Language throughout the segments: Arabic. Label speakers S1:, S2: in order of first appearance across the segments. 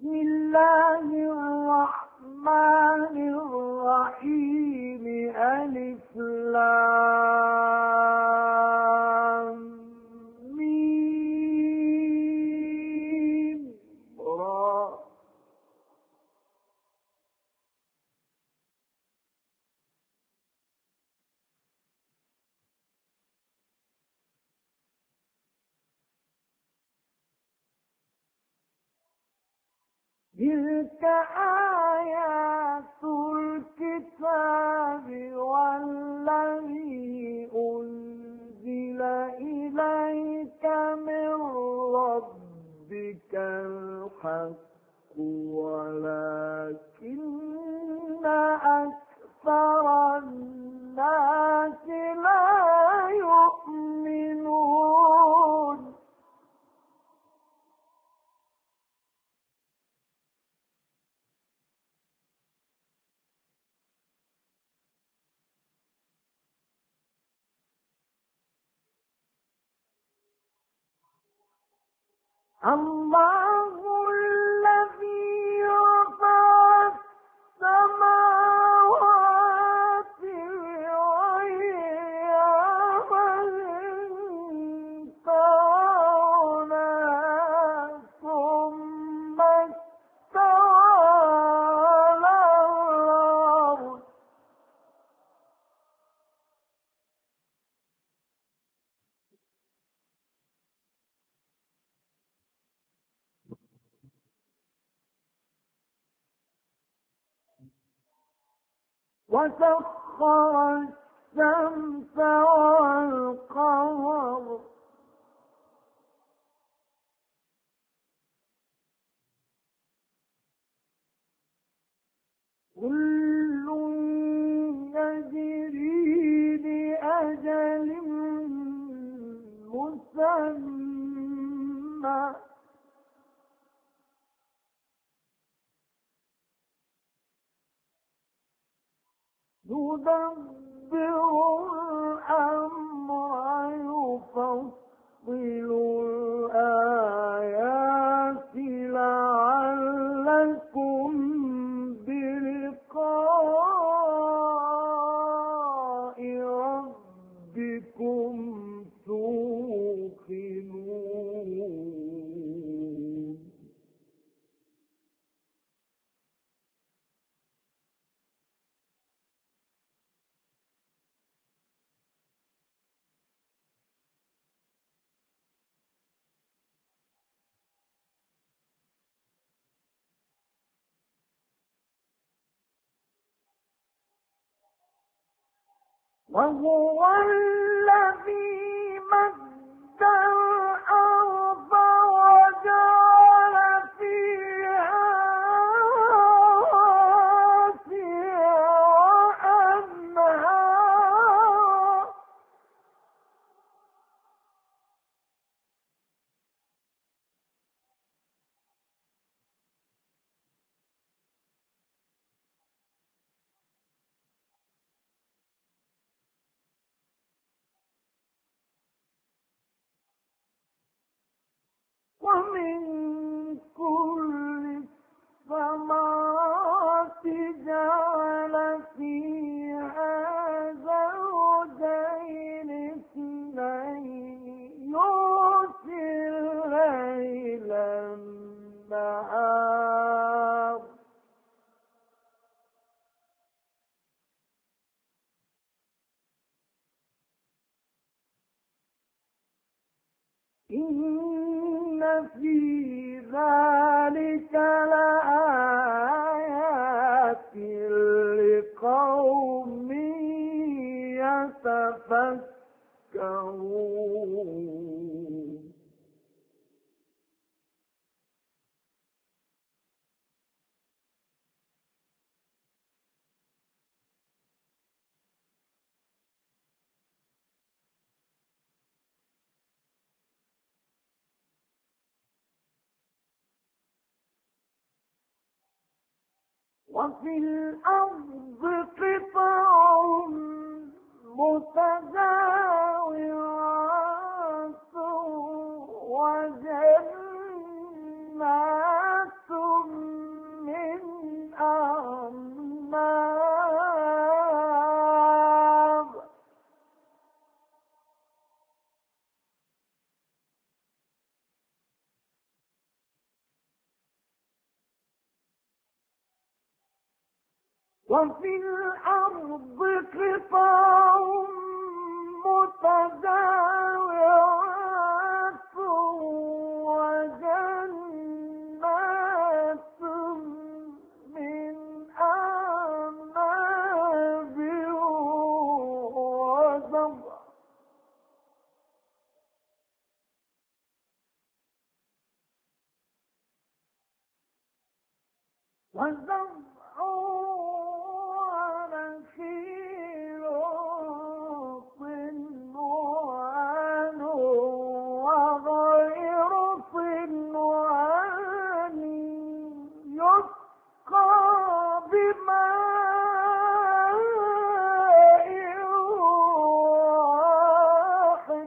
S1: بسم الله الرحمن الرحيم. ألف لام ميم را. تلك آيات الكتاب والذي أنزل إليك من ربك الحق ولكن أكثر الناس لا يؤمنون. الله الذي رفع السماوات بغير عمد ترونها ثم استوى على العرش. وسخر الشمس والقمر كل يجري لأجل مسمى يدبر الأمر يفصل الآيات لعلكم بلقاء ربكم توقنون. وهو الذي مد الأرض وجعل فيها رواسي وأنهارا ومن كل الثمرات جعل فيها زوجين اثنين يغشي الليل النهار إن في ذلك لآيات لقوم يتفكرون. وفي الأرض قطع متجاورات وجنات وفي الأرض قطع متجاورات وجنات من أعناب وزرع ونخيل صنوان وغير صنوان يسقى بماء واحد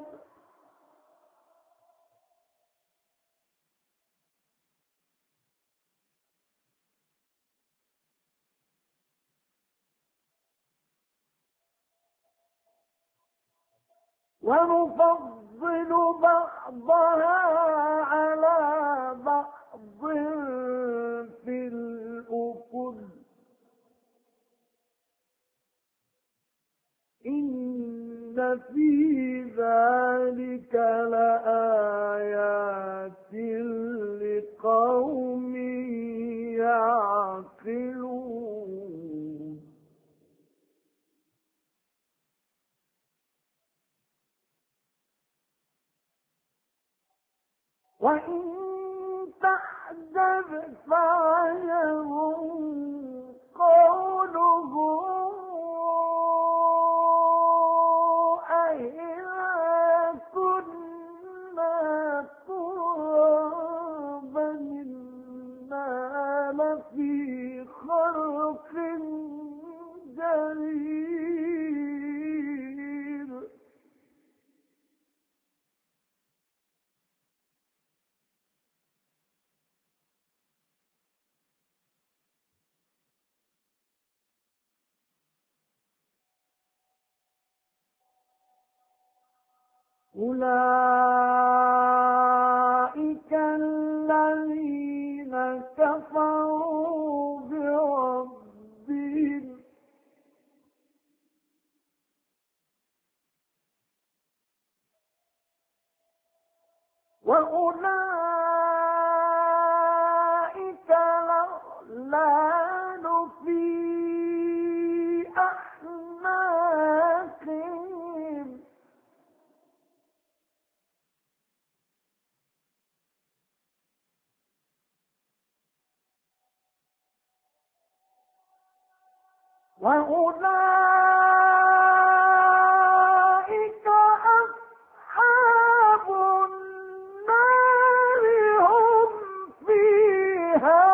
S1: ونفضل بعضها على بعض في الأكل إن في ذلك لآيات لقوم يعقلون وإن تعجب فعجب قولهم أإذا كنا ترابا إنا لفي خلق جديد أولئك الذين كفروا بربهم وأولئك الأغلال في أعناقهم وأولئك أصحاب النار هم فيها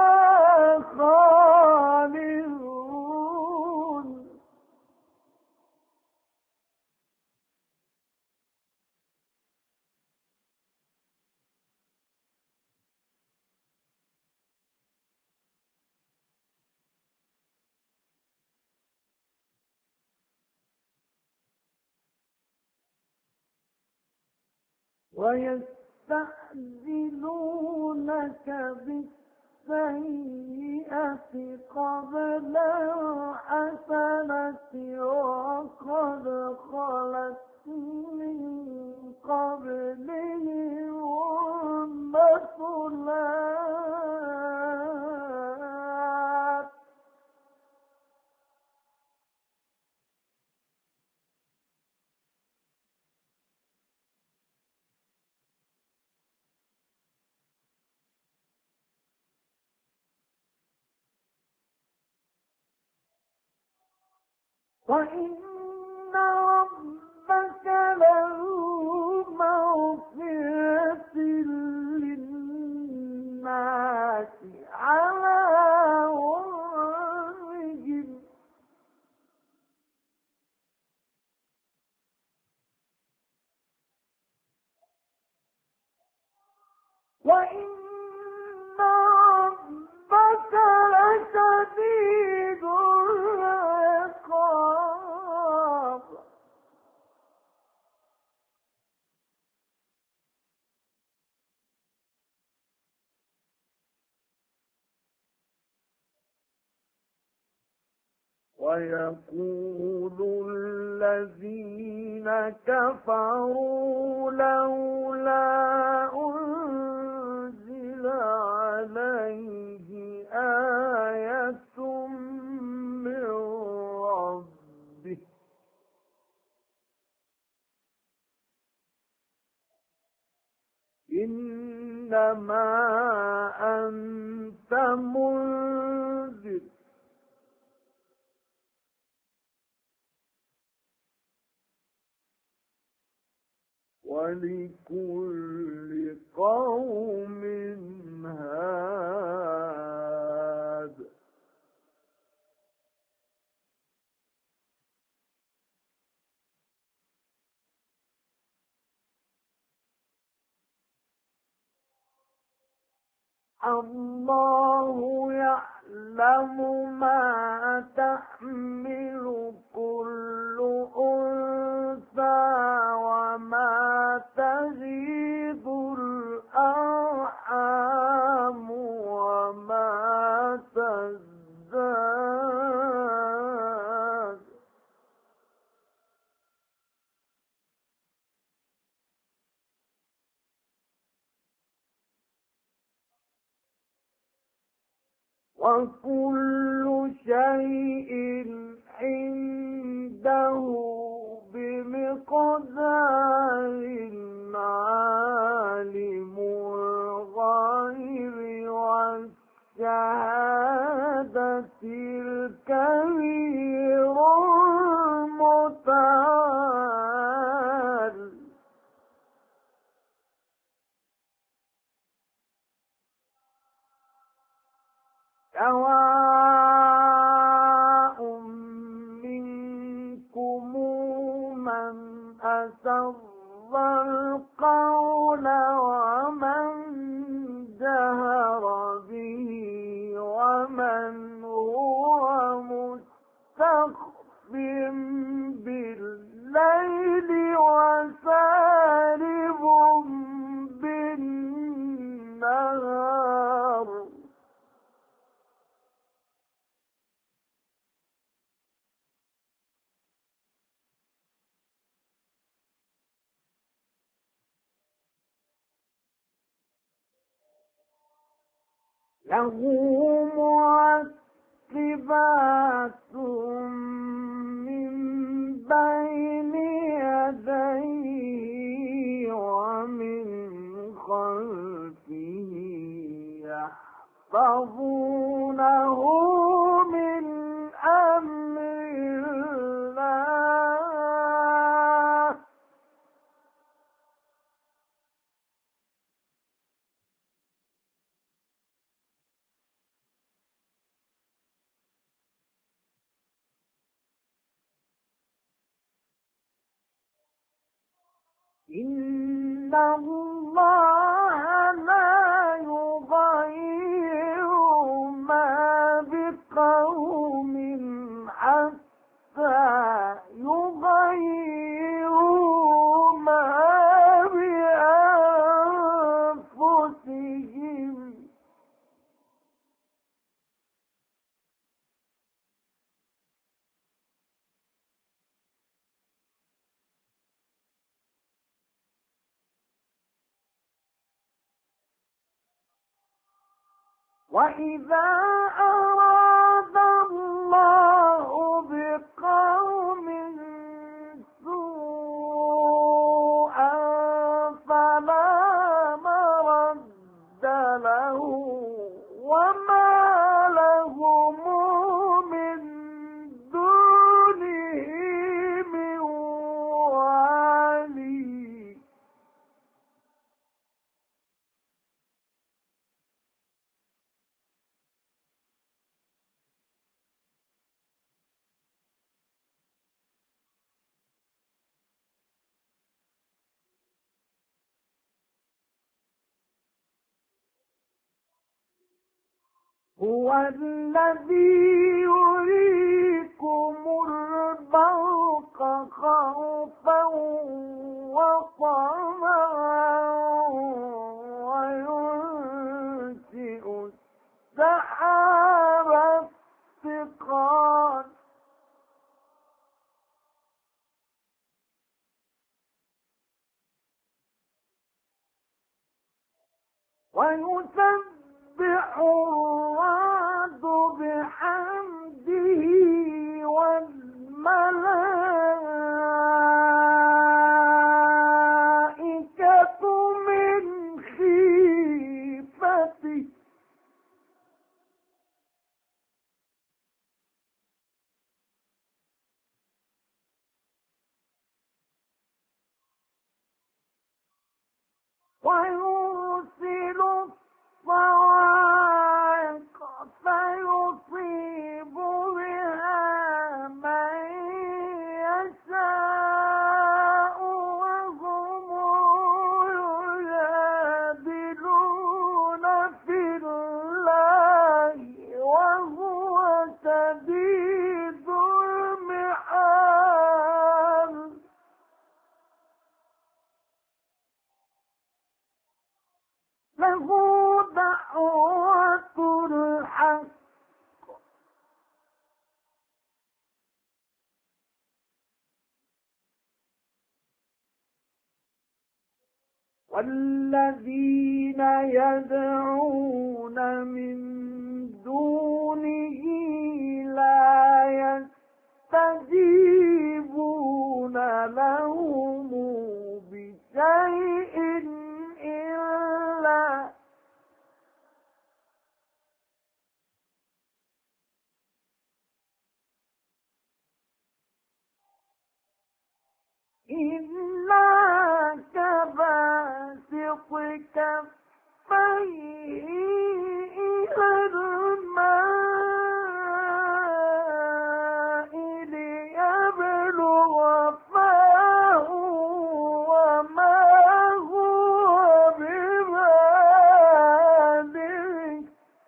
S1: خالدون ويستعجلونك بالسيئة قبل الحسنة وقد خلت من قبلهم المثلات وإن ربك لذو مغفرة للناس على ظلمهم وإن ربك لشديد العقاب ويقول الذين كفروا لولا أنزل عليه آية من ربه إنما أنت منذر ولكل قوم هاد الله يعلم ما تحمل كل أنثى وما تغيض الأرحام وما تزداد وكل شيء عنده بمقدار عالم الغيب والشهادة الكبير المتعال سواء منكم من أسر القول ومن جهر به ومن هو مستخف بالليل وسارب بالنهار له معقبات من بين يديه ومن خلفه يحفظونه من أمر الله إن الله لا يغير ما بقوم حتى يغيروا ما بأنفسهم وإذا أراد الله بقوم سوءا فلا مرد له وما لهم من دونه من والي هو الذي يريكم البرق خوفا وطمعا وينشئ السحاب الثقال ويسبح الرعد بحمده والملائكة من خيفته ويرسل الصواعق فيصيب بها من يشاء وهم يجادلون في الله وهو شديد المحال له دعوة الحق والذين يدعون من دونه لا يستجيبون لهم بشيء إلا كباسط كفيه إلى الماء ليبلغ فاه وما هو ببالغه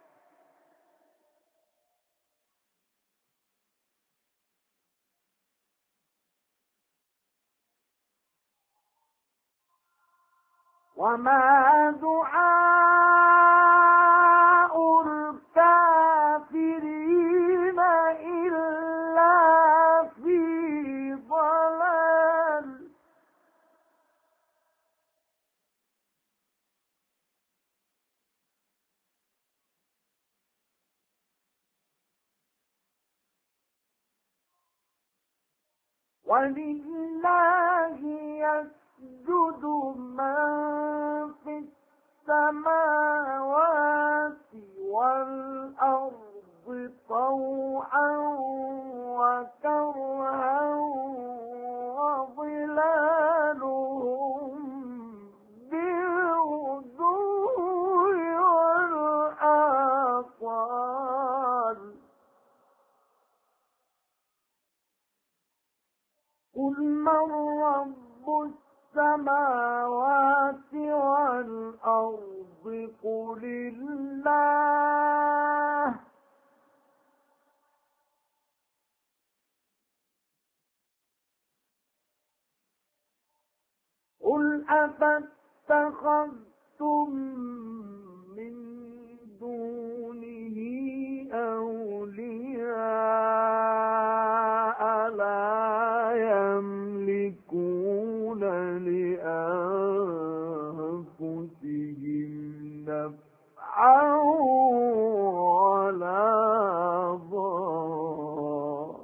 S1: وما دعاء الكافرين إلا في ضلال ولله يسجد من في السماوات والأرض طوعا وكرها وظلالهم بالغدو والآصال قل من رب السماوات والأرض قل الله قل أفاتخذتم من دونه أولياء لا يملكون لأنفسهم نفعا ولا ضرا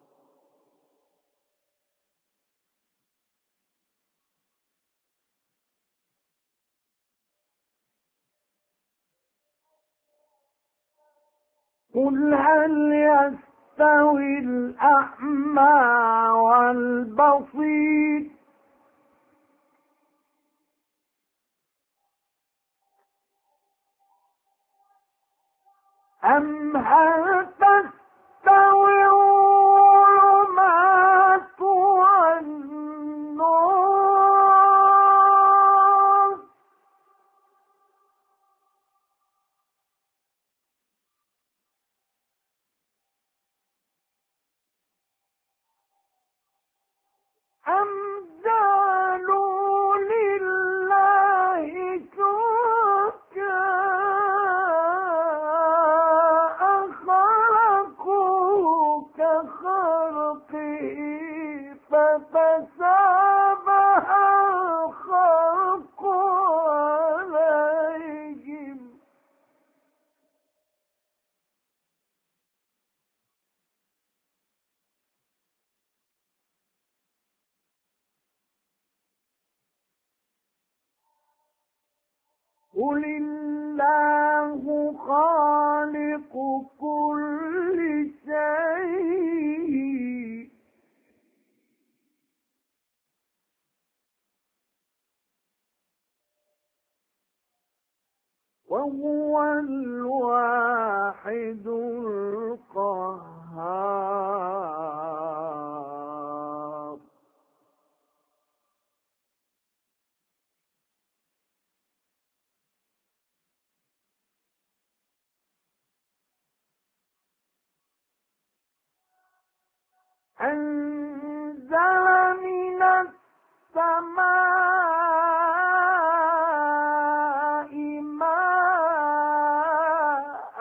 S1: قل هل يستوي الأعمى والبصير أم هل تستوي الظلمات والنور أم جعلوا لله شركاء خلقوا كخلقه فتشابه الخلق عليهم قل الله خالق كل شيء وهو الواحد القهار أنزل من السماء ماء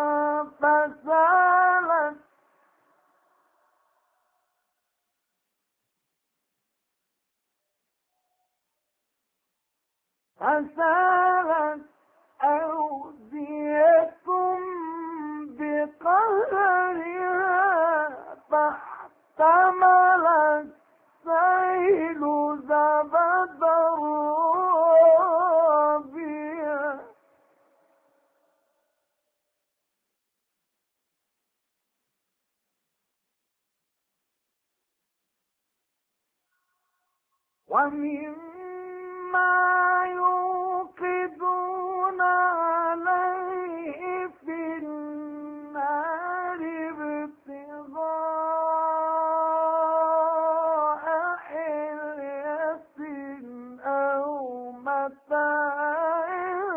S1: فسالت أودية بقدرها فاحتمل السيل زبدا رابيا ومما يوقدون عليه في النار ابتغاء حلية أو متاع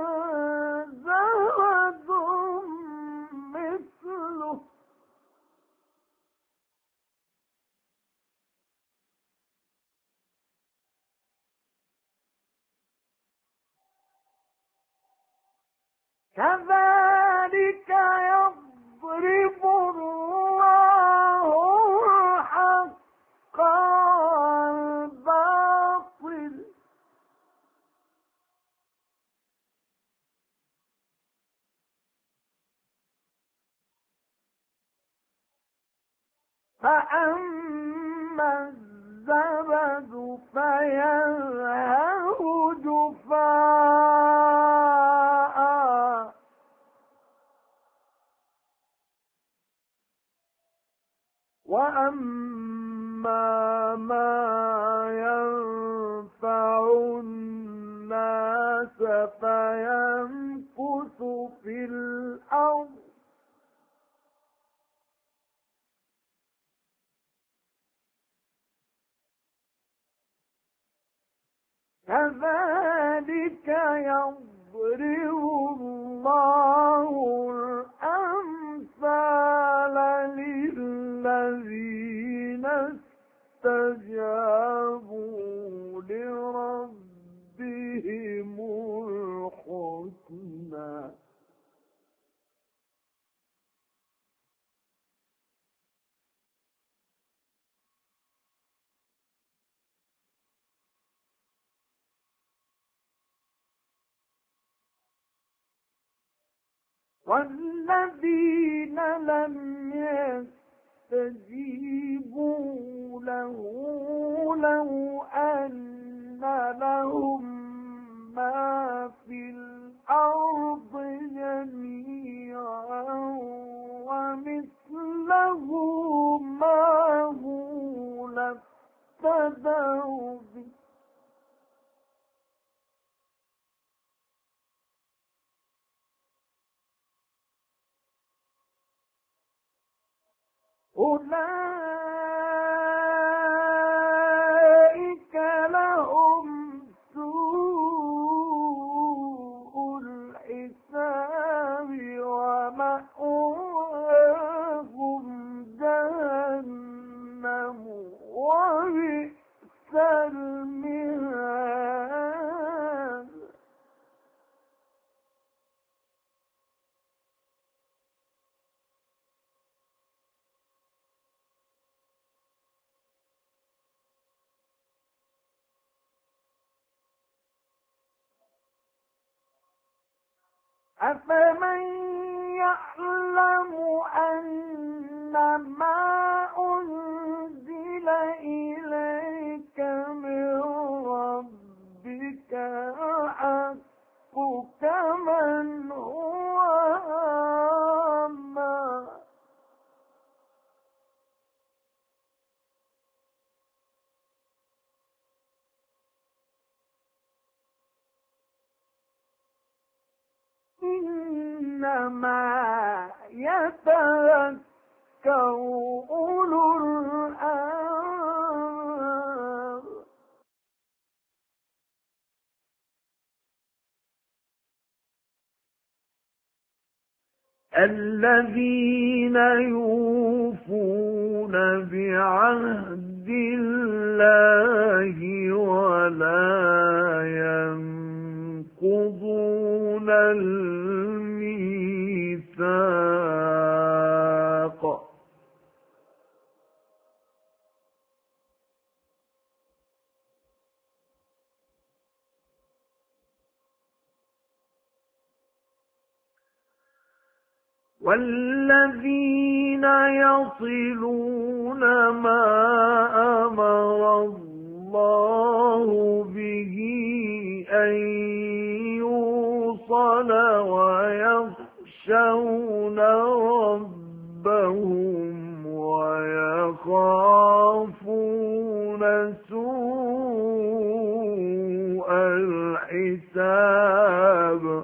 S1: زبد مثله كذلك يضرب الله الحق والباطل فأما الزبد فيذهب جفاء وأما ما ينفع الناس فيمكث في الأرض كذلك يضرب الله الأمثال للذين استجابوا لربهم الحسنى والذين لم يستجيبوا له لو أن لهم ما في الأرض جميعا ومثله معه لافتدوا به أولئك لهم سوء الحساب ومأواهم جهنم وبئس المهاد أفمن يعلم أنما أنزل إليك من ربك الحق إنما يتذكر أولو الألباب. الذين يوفون بعهد الله ولا ينقضون الميثاق. والذين يصلون ما أمر الله به أن يوصل ويخشون ربهم ويخافون سوء الحساب.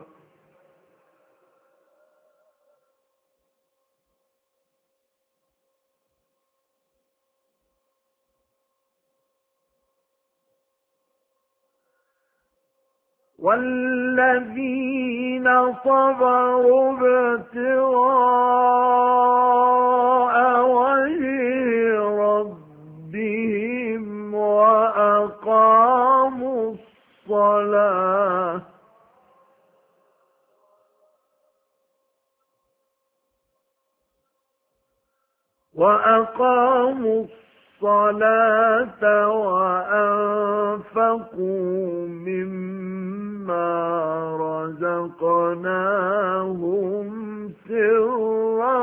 S1: والذين صبروا ابتغاء وجه ربهم وأقاموا الصلاة وأنفقوا مما رزقناهم سرا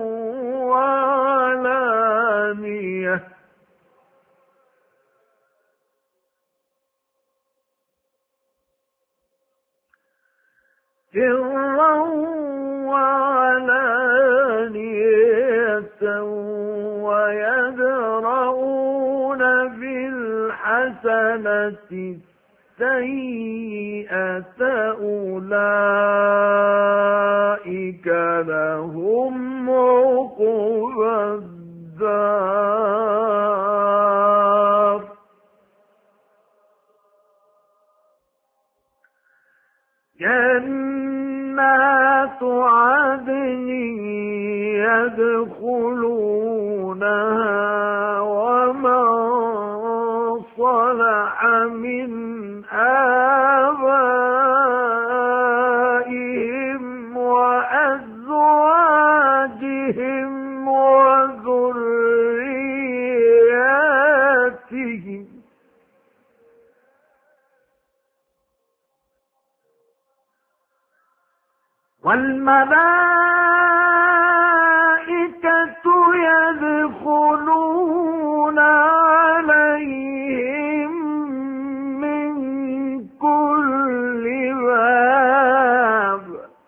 S1: وعلانية. ويدرؤون بالحسنة السيئة أولئك لهم عقبى الدار. جنات عدن يدخلونها ومن صلح من آبائهم وأزواجهم وذرياتهم والملائكة يدخلون عليهم من كل باب.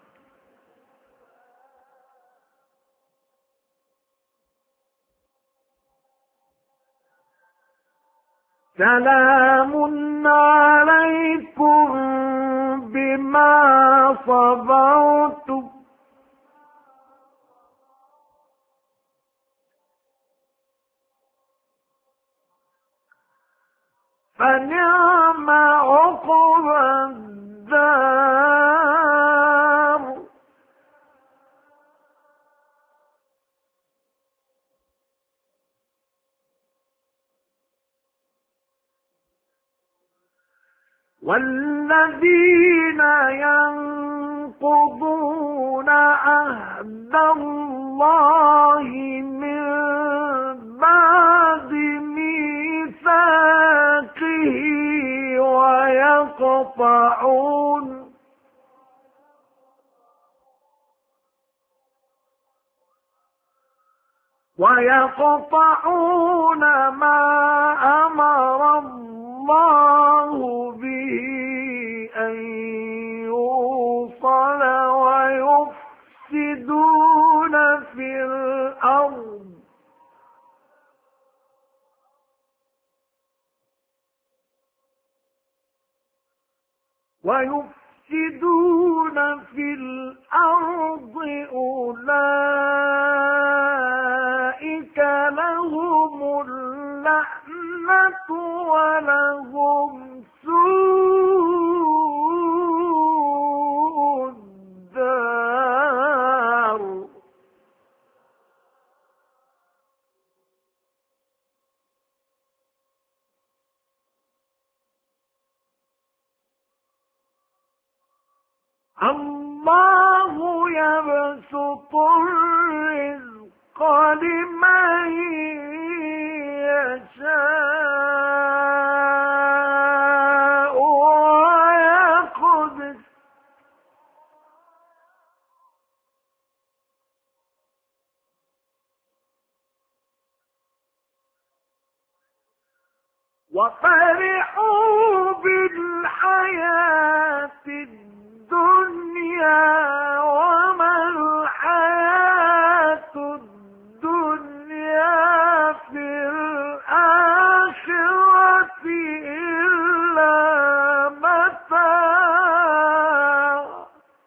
S1: سلام عليكم بما صبرتم فنعم عقبى الدار. والذين ينقضون عهد الله من بعد ميثاقه ويقطعون ما أمر الله به أن يوصل ويفسدون في الأرض الله يبسط الرزق لمن يشاء ويقدر وفرحوا بالحياة الدنيا وما الحياة الدنيا في الآخرة إلا متاع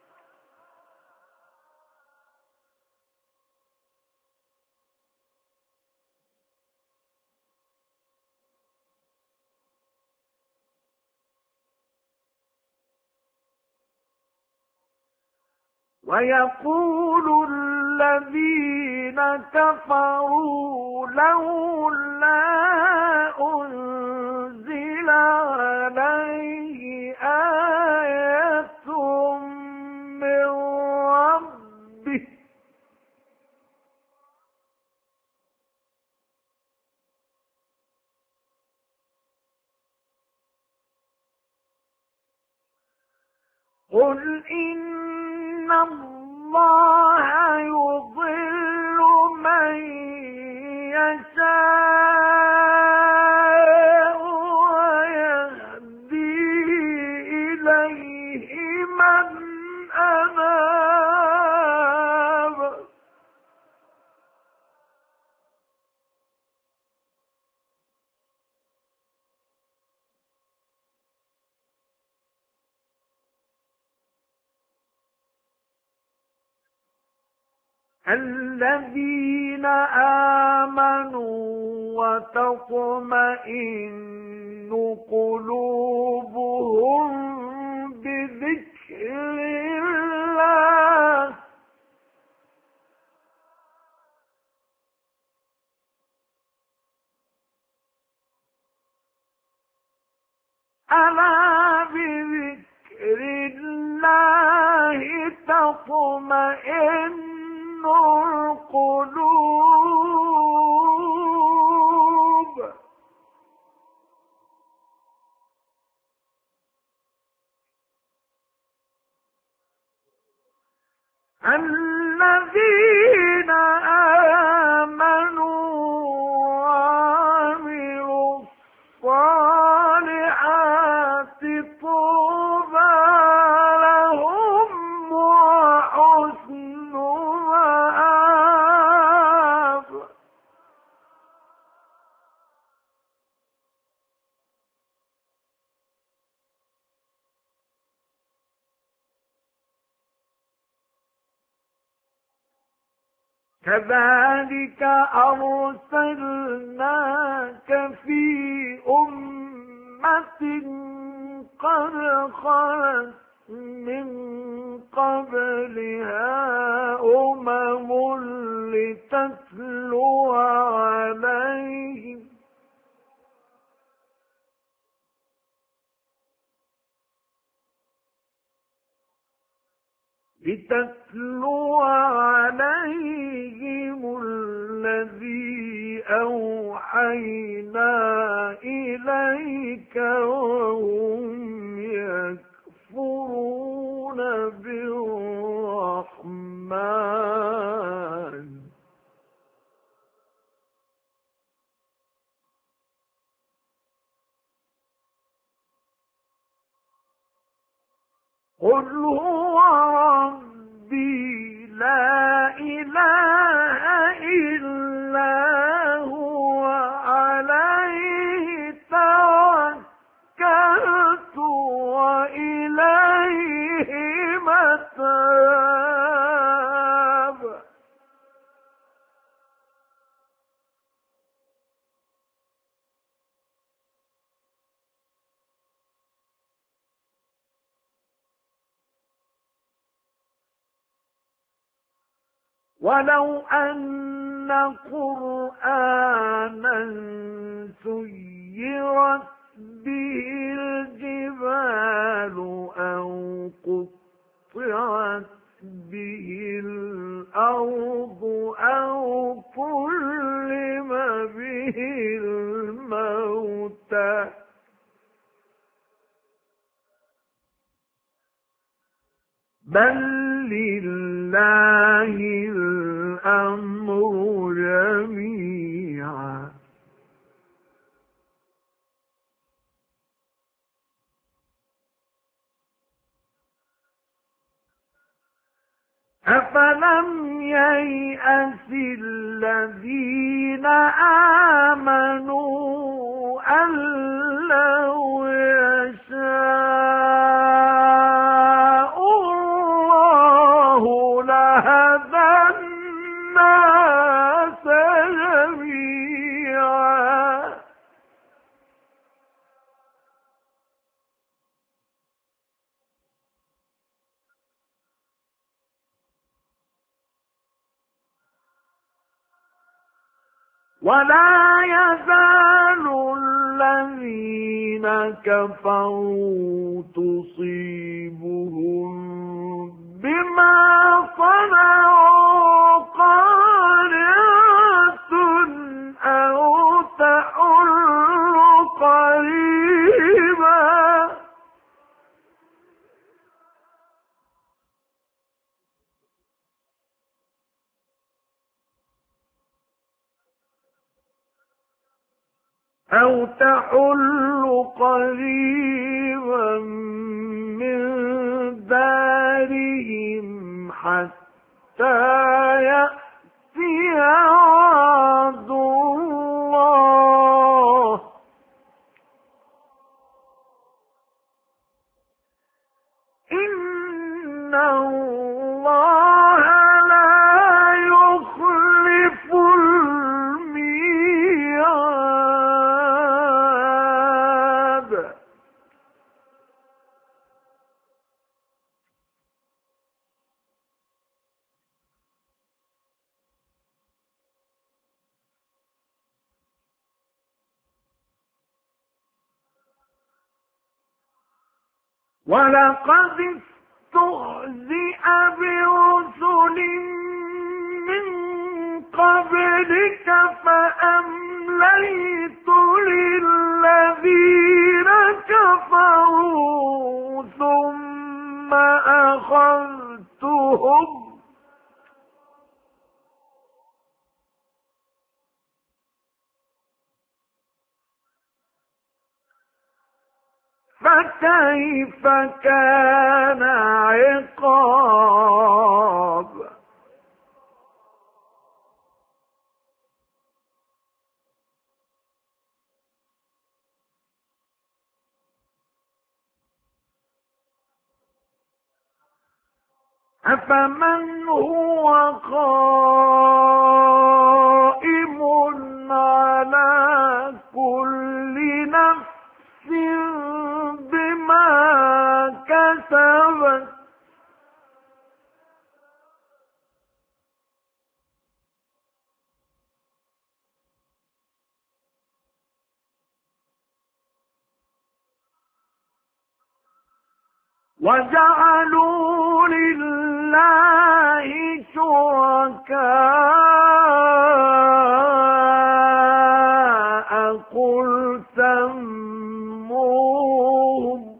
S1: ويقول الذين كفروا لولا أنزل عليه آية من ربه قل إن الله يضل من يشاء ويهدي إليه من أناب الذين آمنوا وتطمئن قلوبهم بذكر الله ألا بذكر الله تطمئن القلوب الذين آمنوا وعملوا الصالحات طوبى لهم وحسن مآب كذلك أرسلناك في أمة قد خلت من قبلها لتتلو عليهم الذي أوحينا إليك وهم يكفرون بالرحمن قل هو ربي لا إله إلا هو عليه توكلت وإليه متاب ولو أن قرآنا سيرت به الجبال أو قطعت قطعت به الأرض أو كلم به الموتى بل لله الأمر جميعا أفلم ييأس الذين آمنوا أن لو يشاء الله لهدى الناس جميعا ولا يزال الذين كفروا تصيبهم بما صنعوا قارعة أو تحل قريبا من دارهم حتى يأتي وعد الله إن الله لا يخلف الميعاد ولقد استهزئ برسل من قبلك فأمليت للذين كفروا ثم أخذتهم فكيف كان عقاب أفمن هو قائم على كل نفس بما كسبت وجعلوا لله شركاء قل سموهم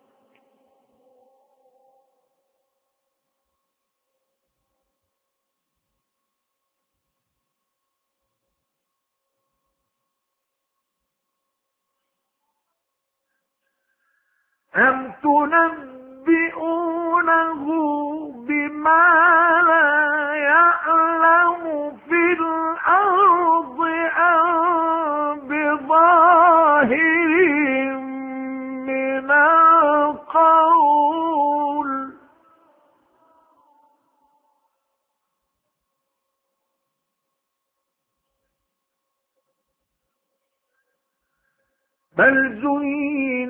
S1: أم تنبئونه بما لا يعلم في الأرض أم بظاهر من القول بل زين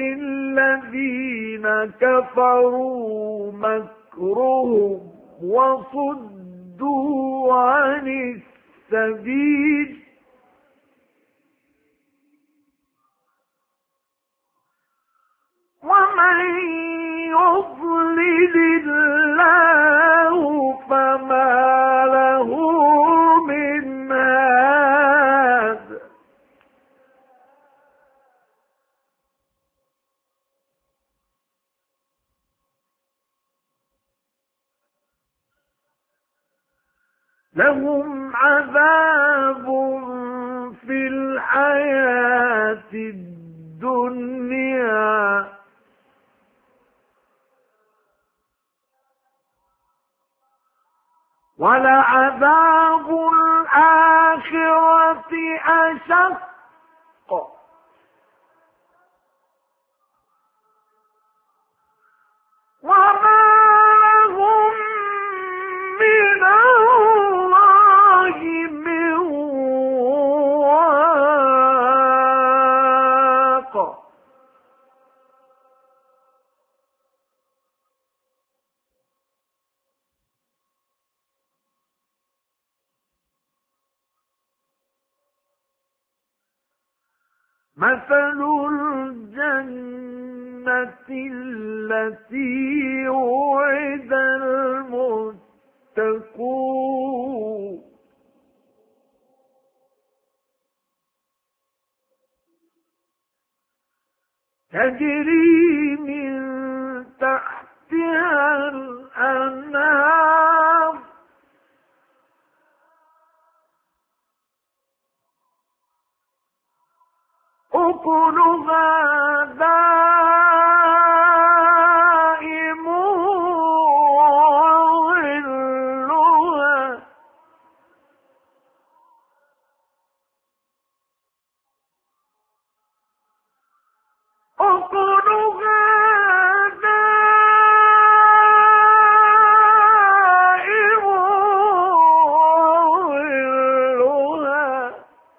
S1: للذين كفروا مكرهم وصدوا عن السبيل ومن يضلل لهم عذاب في الحياة الدنيا ولعذاب الآخرة أشق وما لهم من الله من واق مثل الجنة التي وعد المتقون تجري من تحتها الأنهار أكلها دائم وظلها أكلها دائم وظلها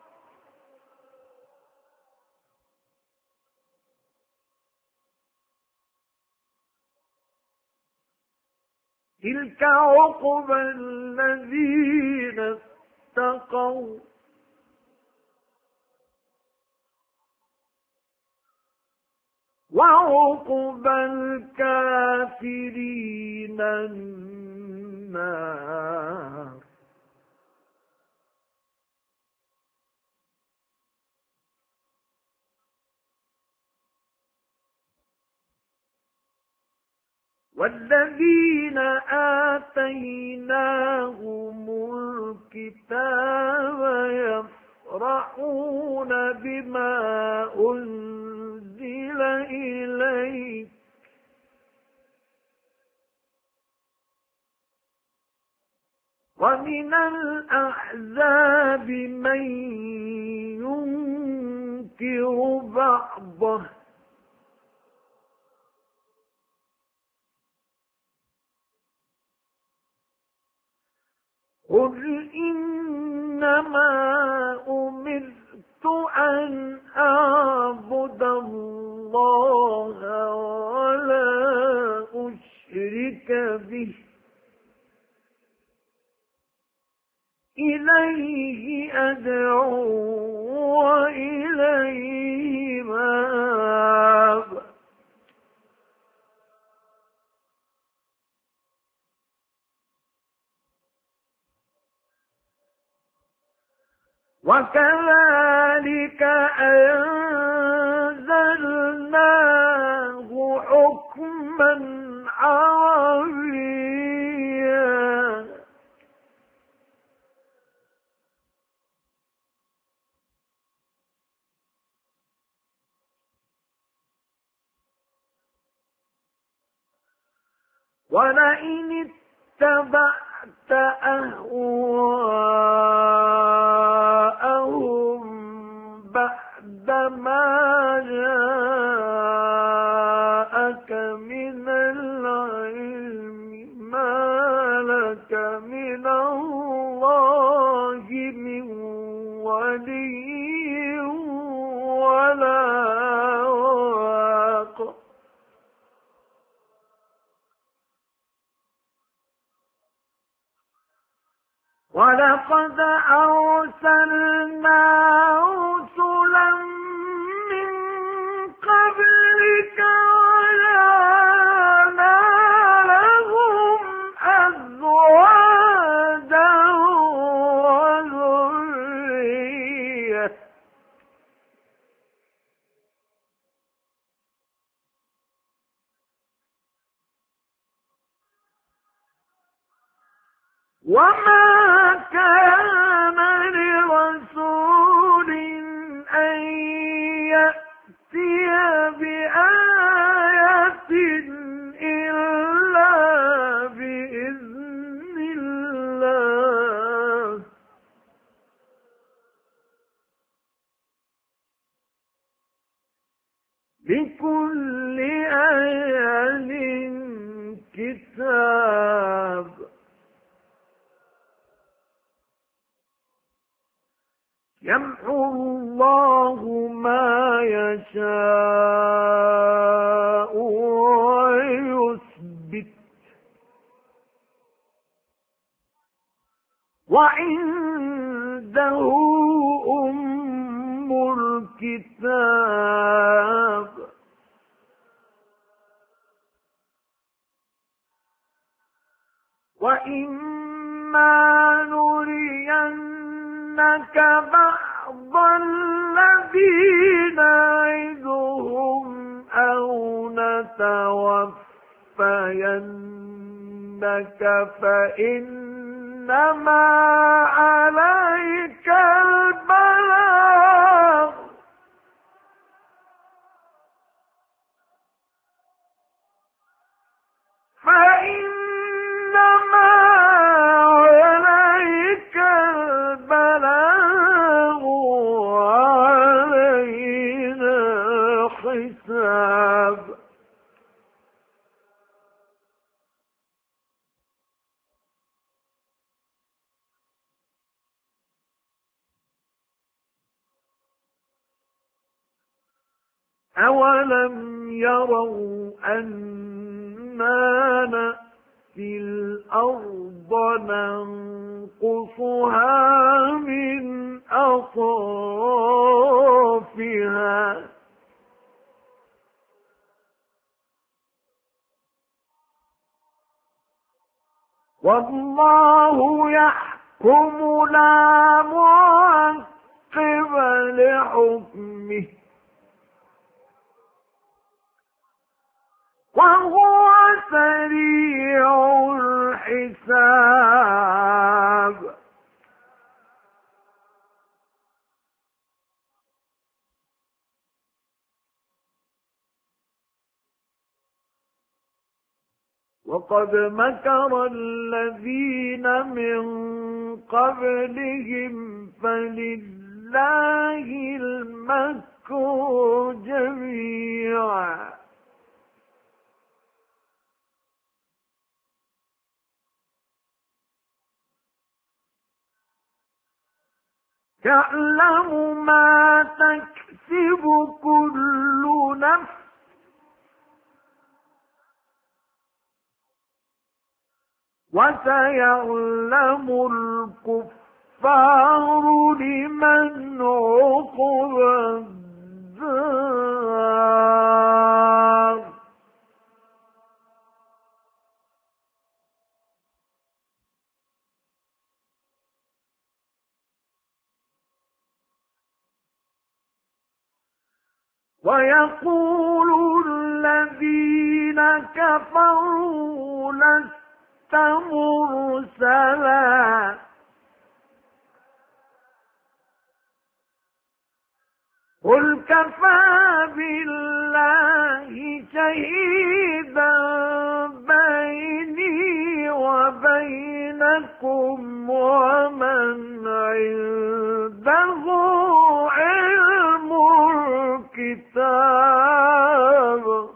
S1: تلك عقبى الذين اتقوا وعقبى الكافرين النار والذين آتيناهم الكتاب يفرحون بما أنزل إليك ومن الأحزاب من ينكر بعضه قل إنما أمرت أن أعبد الله ولا أشرك به إليه أدعو وإليه مآب وكذلك أنزلناه حكما عربيا ولئن اتبعت أهواءهم بعد ما جاءك من العلم ما لك من الله من ولي ولا واق ولقد أرسلنا رسلا من قبلك وجعلنا لهم أزواجا وذرية وما كان لرسول أن يأتي بآية إلا بإذن الله لكل أجل كتاب يمحو الله ما يشاء ويثبت وعنده أم الكتاب وإما نرينك بعض الذين نعدهم أو نتوفينك فإنما عليك البلاغ فإنما عليك البلاغ وعلينا حساب أولم يروا أنا نأتي الأرض ننقصها من أطرافها والله يحكم لا معقب لحكمه وهو سريع الحساب وقد مكر الذين من قبلهم فلله المكر جميعا يعلم ما تكسب كل نفس وسيعلم الكفار لمن عقبى الدار ويقول الذين كفروا لست مرسلا قل كفى بالله شهيدا بيني وبينكم ومن عنده علم الكتاب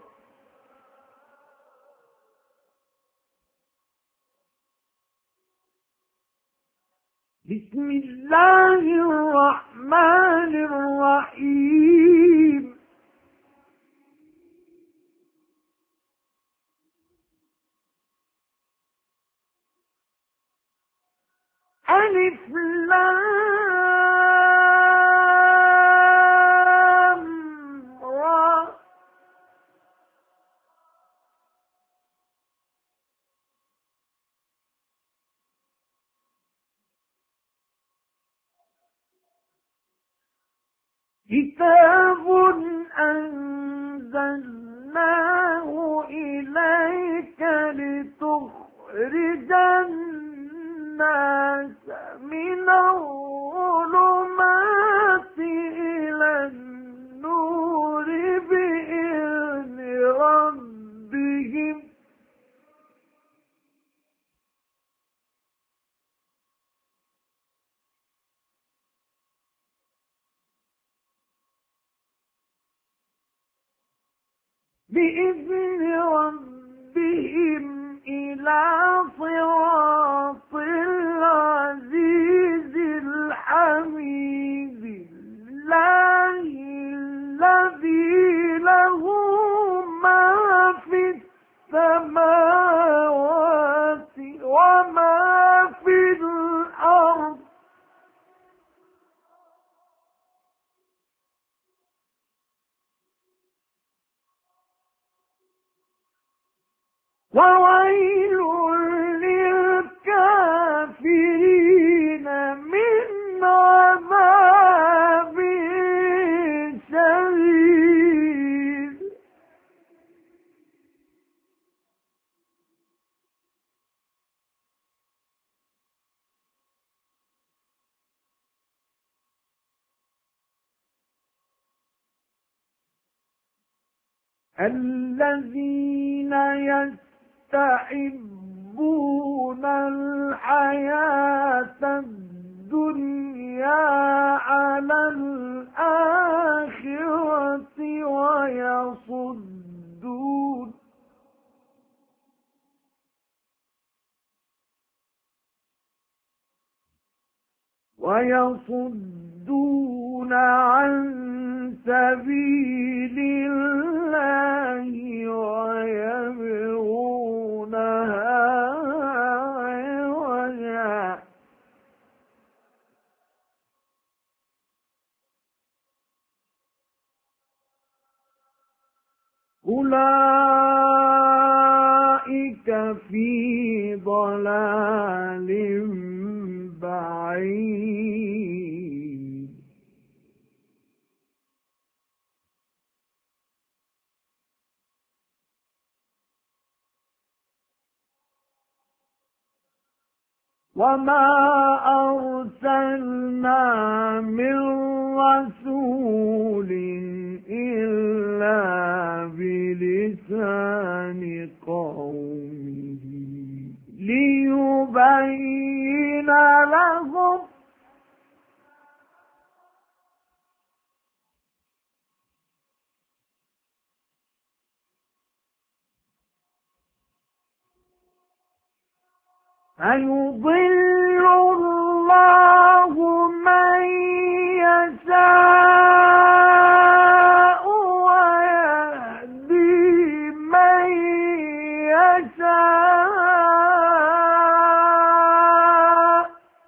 S1: بسم الله الرحمن الرحيم ألف لام را كتاب أنزلناه إليك لتخرج الناس من الظلمات إلى النور بإذن ربهم إلى صراط العزيز الحميد الله الذي له ما في السماوات وما في الأرض وويل للكافرين من عذاب شديد الذين يستحبون الحياة الدنيا على الآخرة ويصدون عن سبيل الله ويبغونها عوجا أولئك في ضلال بعيد وما أرسلنا من رسول إلا بلسان قومه ليبين لهم فيضل الله من يشاء ويهدي من يشاء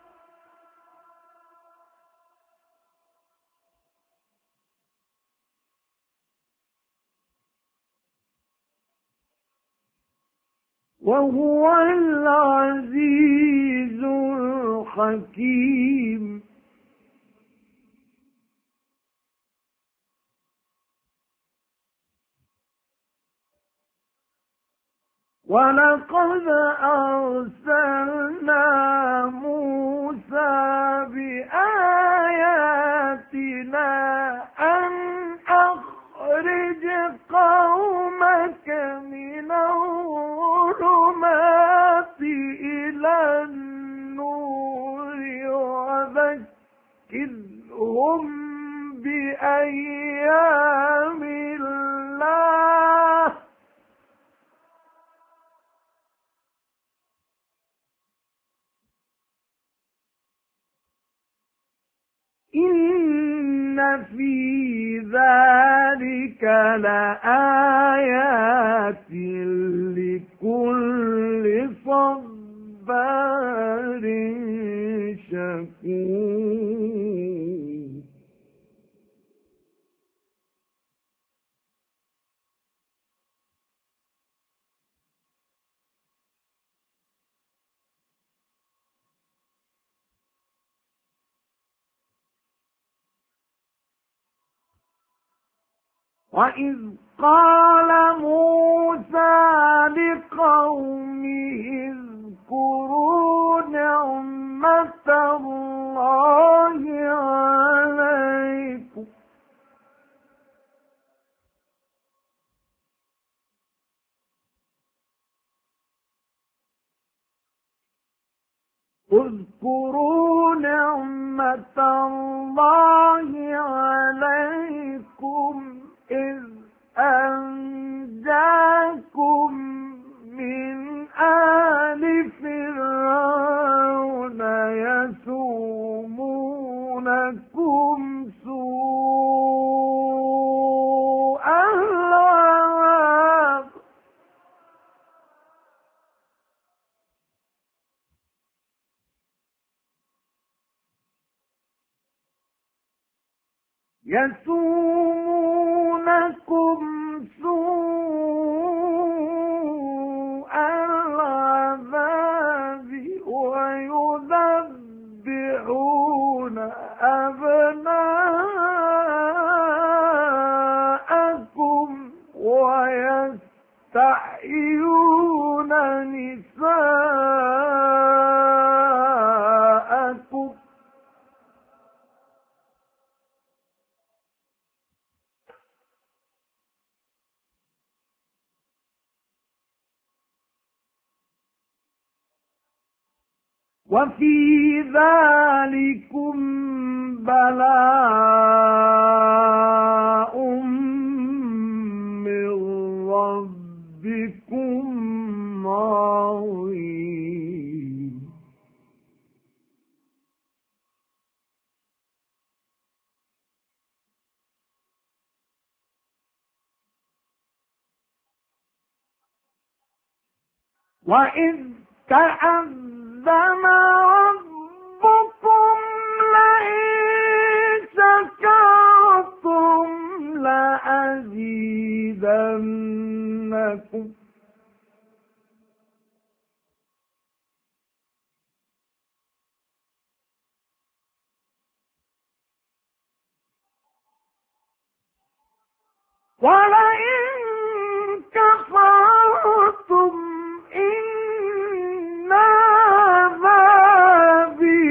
S1: وهو العزيز الحكيم ولقد أرسلنا موسى بآياتنا أن أخرج قومك من الظلمات إلى النور وذكرهم بأيام الله إن في ذلك لآيات لكل صبار شكور وإذ قال موسى لقومه اذكروا نعمة اذكروا نعمة الله عليكم إذ أنجاكم من آل فرعون يسومونكم سوء العذاب ويذبحون أبناءكم ويستحيون نساءكم وفي ذلكم بلاء من ربكم عظيم وإذ تأذن ربكم لئن شكرتم لأزيدنكم ولئن كفرتم إن عذابي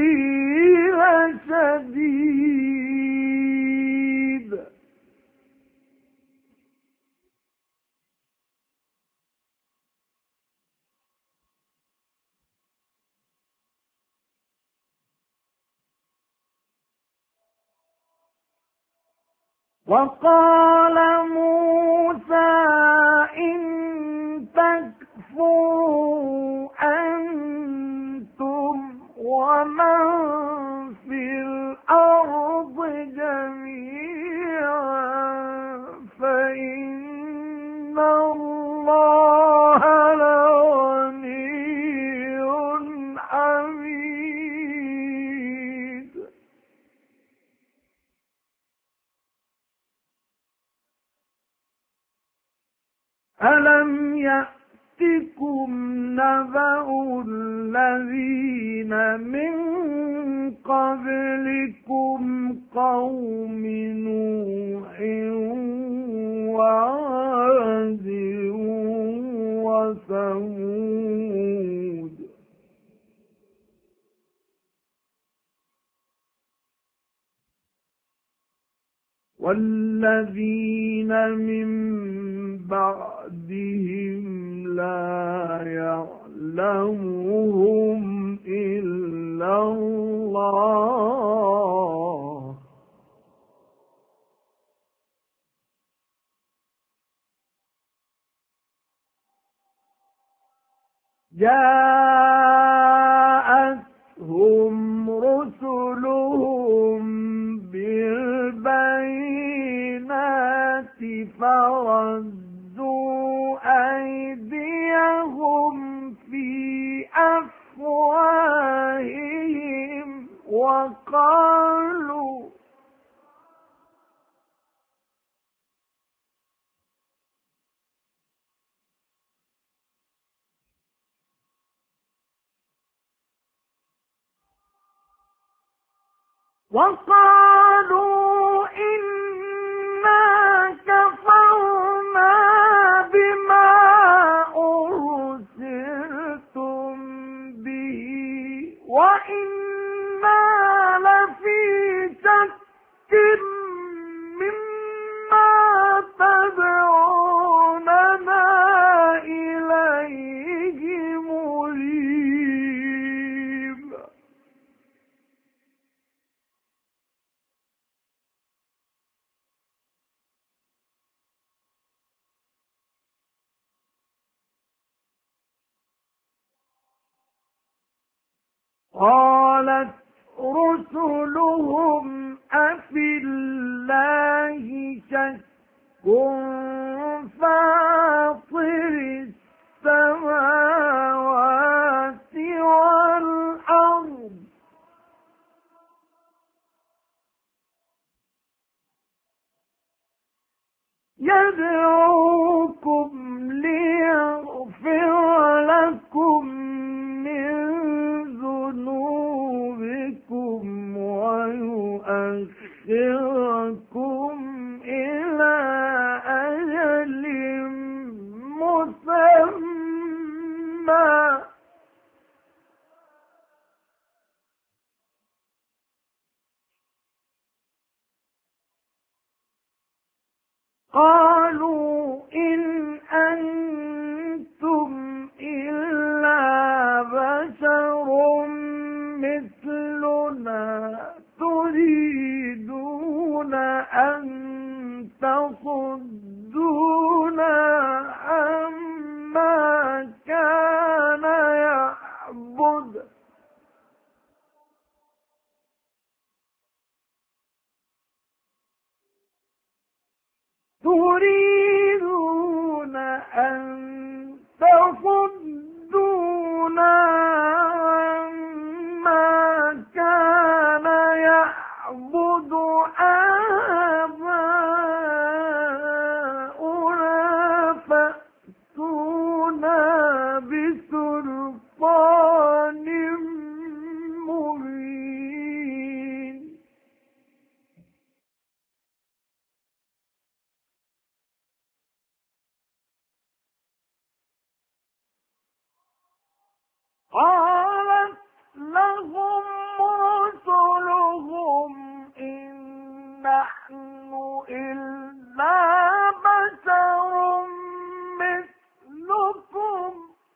S1: لشديد وقال موسى إن تكفروا أنتم ومن في الأرض جميعا فإن الله لغني حميد ألم يأتكم نبأ الذين من قبلكم قوم نوح وعاد وثمود والذين من بعدهم لا يعلمهم إلا الله جاءتهم رسلهم بالبينات فردوا أيديهم في أفواههم وقالوا إنا كفرنا بما أرسلتم به وإنا لفي شك مما تدعوننا إليه مريب قالت رسلهم أفي الله شك فاطر السماوات والأرض يدعوكم ليغفر لكم من ذنوبكم ويؤخركم إلى أجل مسمى قالوا إن أنتم إلا بشر مثلنا تريدون أن تصدونا عما كان يعبد تريدون أن تصدونا عما كان يعبد آباؤنا فأتونا بسلطان مبين قالت لهم رسلهم إن نحن إلا بشر مثلكم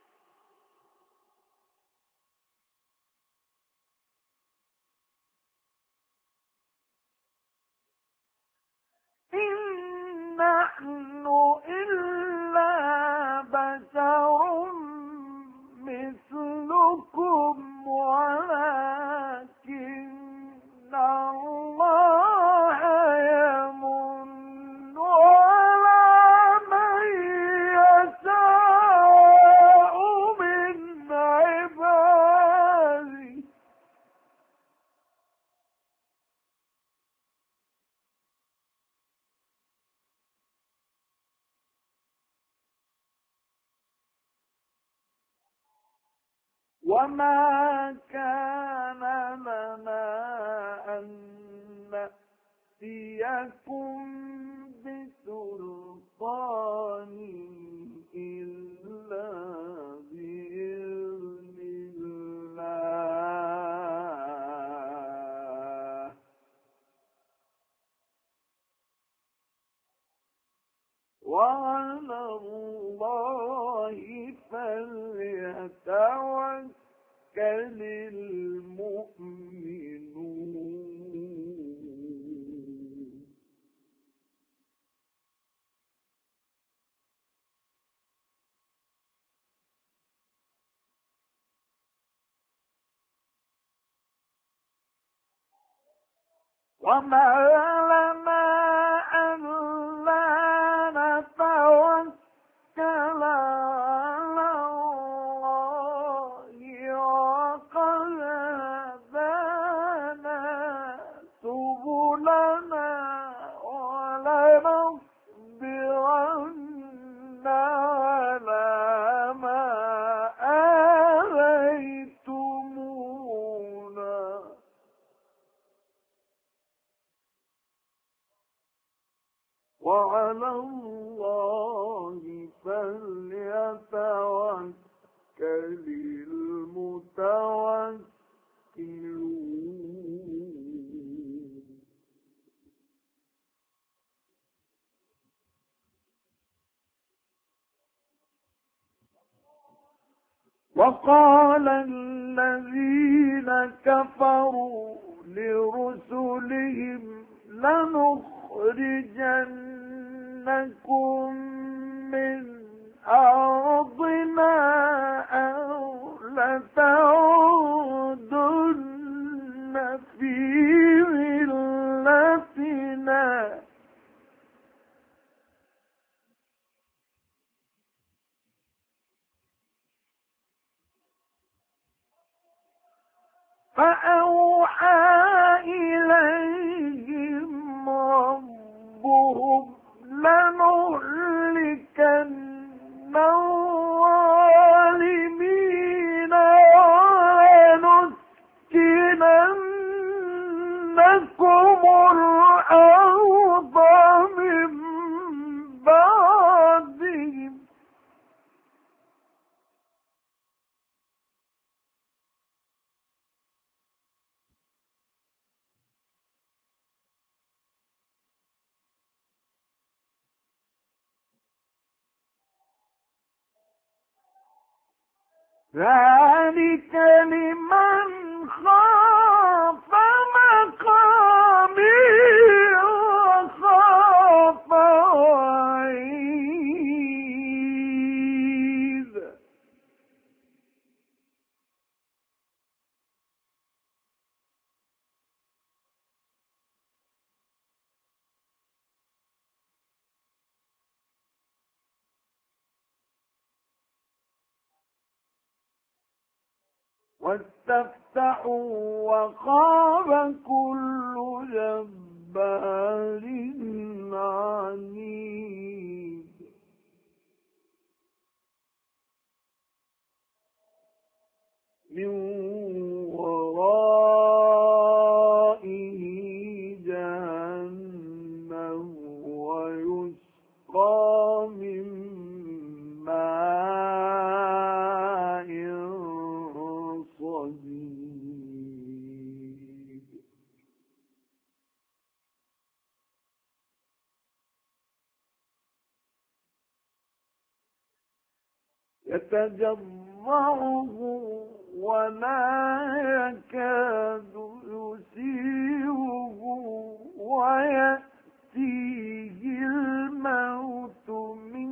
S1: إن نحن إلا بشر مثلكم ولكن الله يمن على من يشاء من عباده وما كان لنا أن نأتيكم بسلطان إلا بإذن الله وعلى الله فليتوكل المؤمنون وما لنا ألا نتوكل على الله وقد هدانا سبلنا ولنصبرن على ما آذيتمونا وعلى الله فليتوكل المتوكلون وقال الذين كفروا لرسلهم لنخرجنكم من أرضنا أو لتعودن فأوحى إليهم ربهم لنهلكن الظالمين ولنسكننكم الأرض من بعدهم ذلك لمن خاف مقامي وخاف وعيد. واستفتحوا وخاب كل جبار عنيد. من ورائه جهنم ويسقى من ماء صديد. يتجرعه ولا يكاد يسيغه ويأتيه الموت من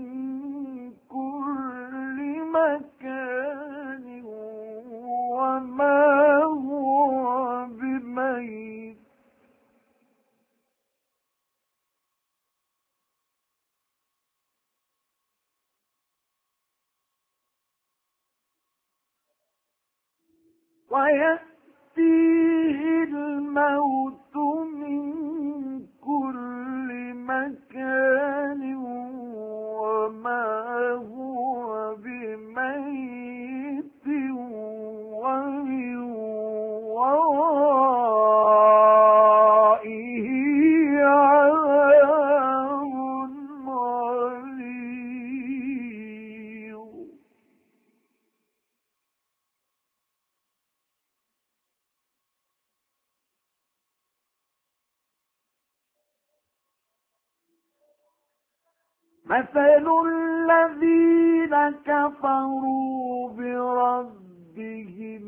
S1: كل مكان وما هو بميت. ويأتيه الموت من كل مكان وما هو بميت ومن ورائه عذاب غليظ. مثل الذين كفروا بربهم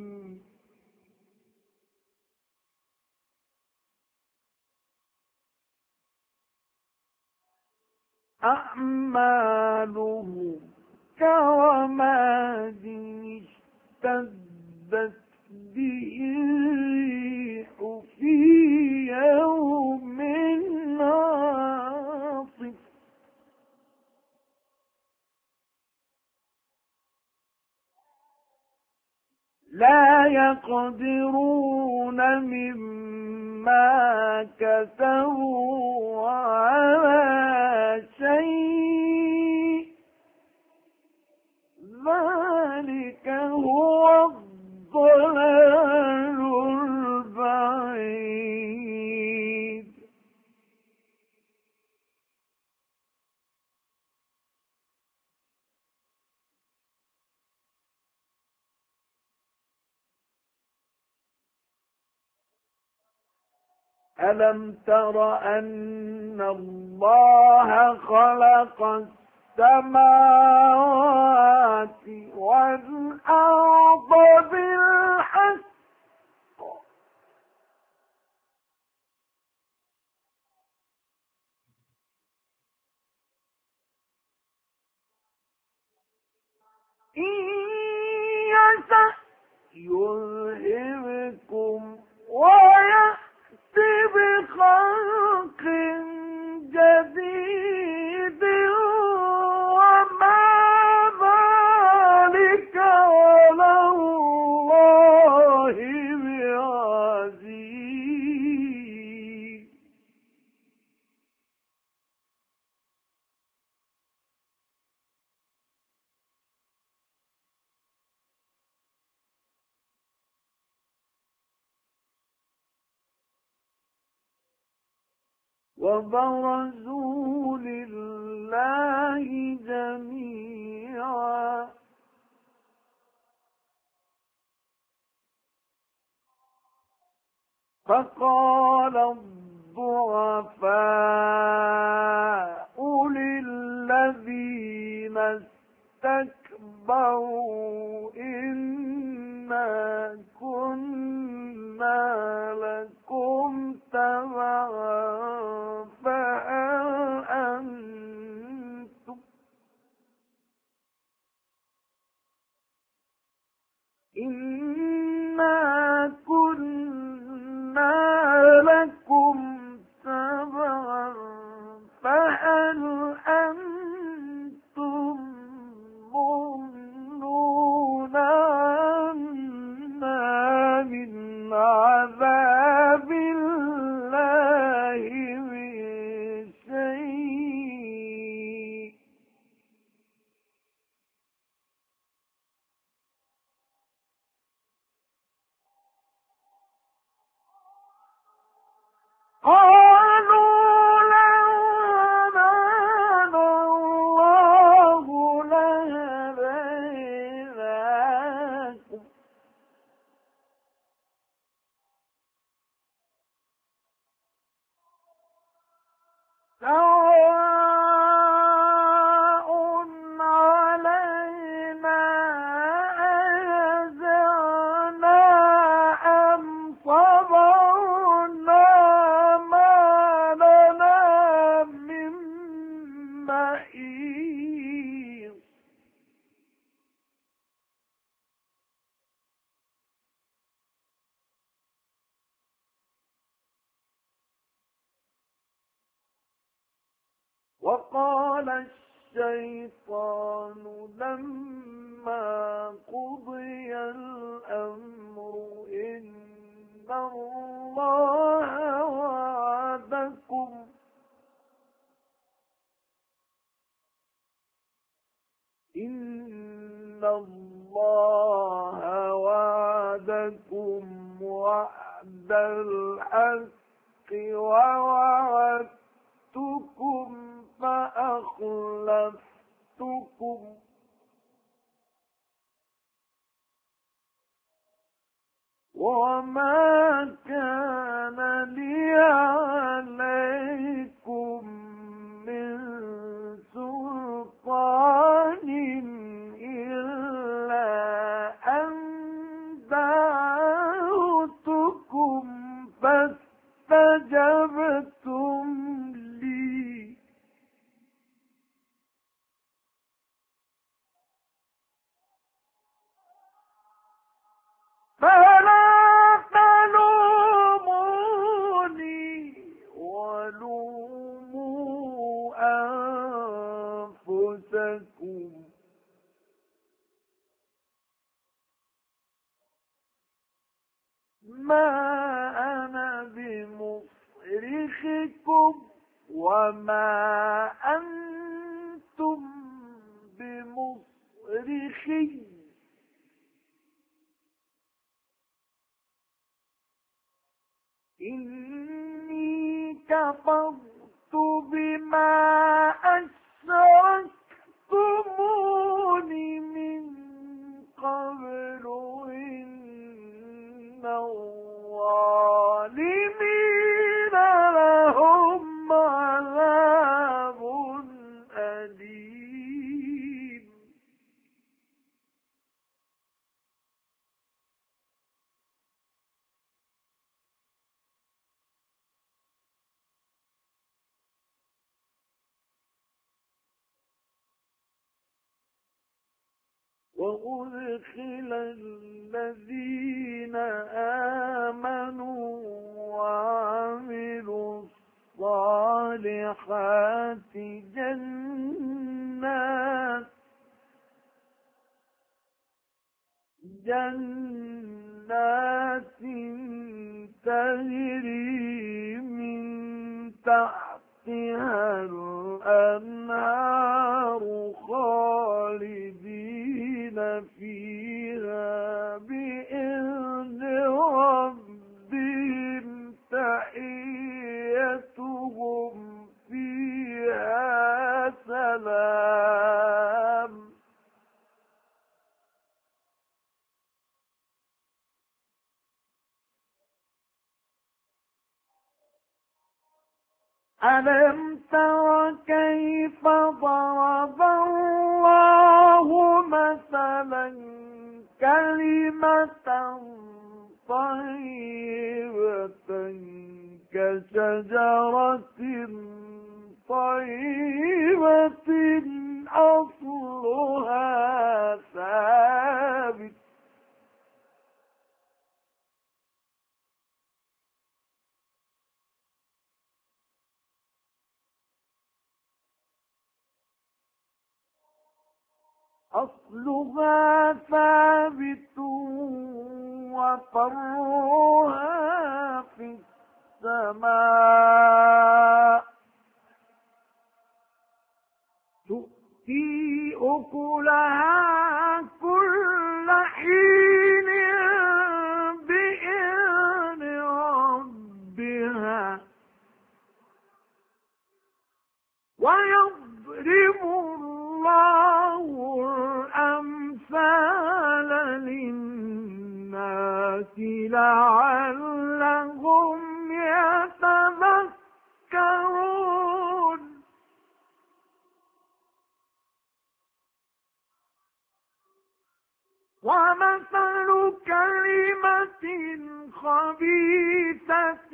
S1: أعمالهم كرماد اشتدت به الريح في يوم عاصف لا يقدرون مما كسبوا على شيء ذلك هو الضلال البعيد. ألم تر أن الله خلق السماوات والأرض بالحق إن يشأ يذهبكم ويأت بخلق جديد وما ذلك على الله بعزيز. وبرزوا لله جميعا فقال الضعفاء للذين استكبروا إنا كنا لكم تبعا فهل أنتم إنا كنا لكم تبعا فهل أنتم مغنون عنا من عذاب الله من شيء قالوا لو هدانا الله لهديناكم سواء علينا أجزعنا أم صبرنا ما لنا من محيص وقال الشيطان لما قضي الأمر إن الله وعدكم وعد الحق ووعدتكم فأخلفتكم وما كان لي عليكم من سلطان إلا أن دعوتكم فاستجبتم لي فلا تلوموني ولوموا أنفسكم ما أنا بمصرخكم وما أنتم بمصرخي إني كفرت بما أشركتمون من قبل إن الظالمين لهم عذاب أليم وأدخل الذين آمنوا وعملوا الصالحات جنات تجري من تحتها الأنهار خالدين فيها بإذن ربهم تحيتهم ألم تر كيف ضرب الله مثلا كلمة طيبة كشجرة طيبة أصلها ثابت وفرعها في السماء تؤتي أكلها كل حين بإذن ربها ويضرب الله الأمثال للناس لعلهم يتذكرون ومثل كلمة خبيثة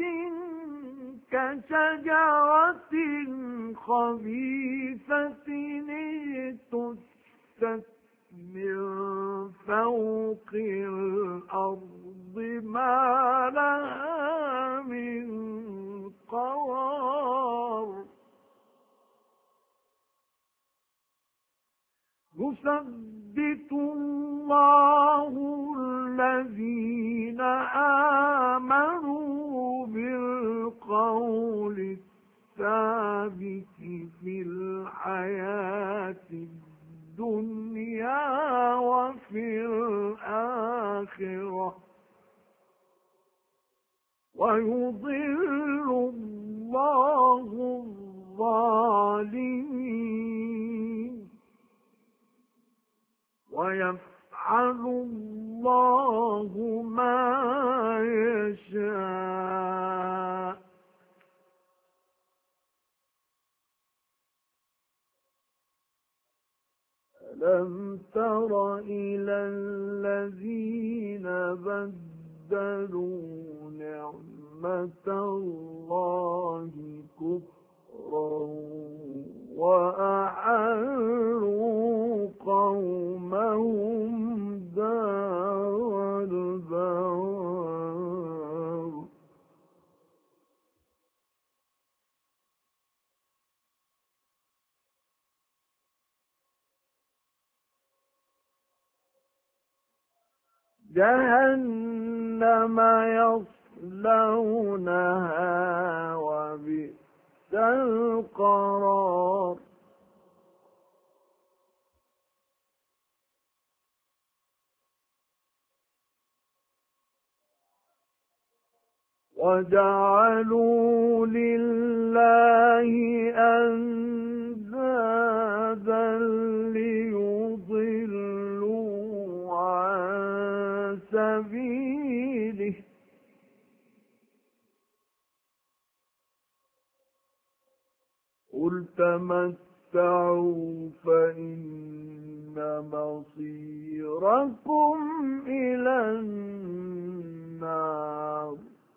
S1: كشجرة خبيثة اجتثت من فوق الأرض ما لها من قرار يثبت الله الذين آمنوا بالقول الثابت في الحياة الدنيا وفي الآخرة ويضل الله الظالمين ويفعل الله ما يشاء ألم تر إلى الذين بدلوا نعمة الله كفرا وأحلوا قومهم دار البوار جهنم يصلونها وبئس القرار وجعلوا لله أندادا ليضلوا عن سبيله قل تمتعوا فإن مصيركم إلى النار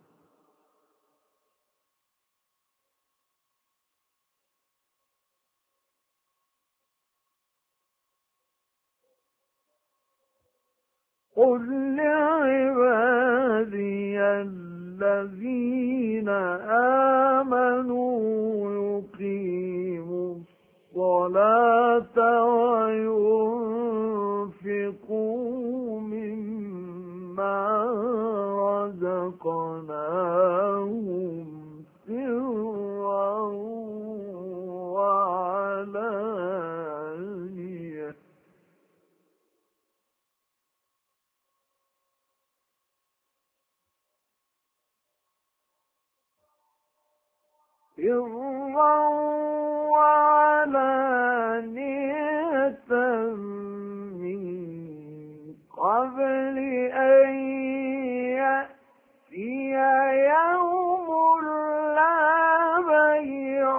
S1: قل لعبادي الذين آمنوا يقيموا الصلاة وينفقوا مما رزقناهم سرا وعلانية سرا وعلانية من قبل أن يأتي يوم لا بيع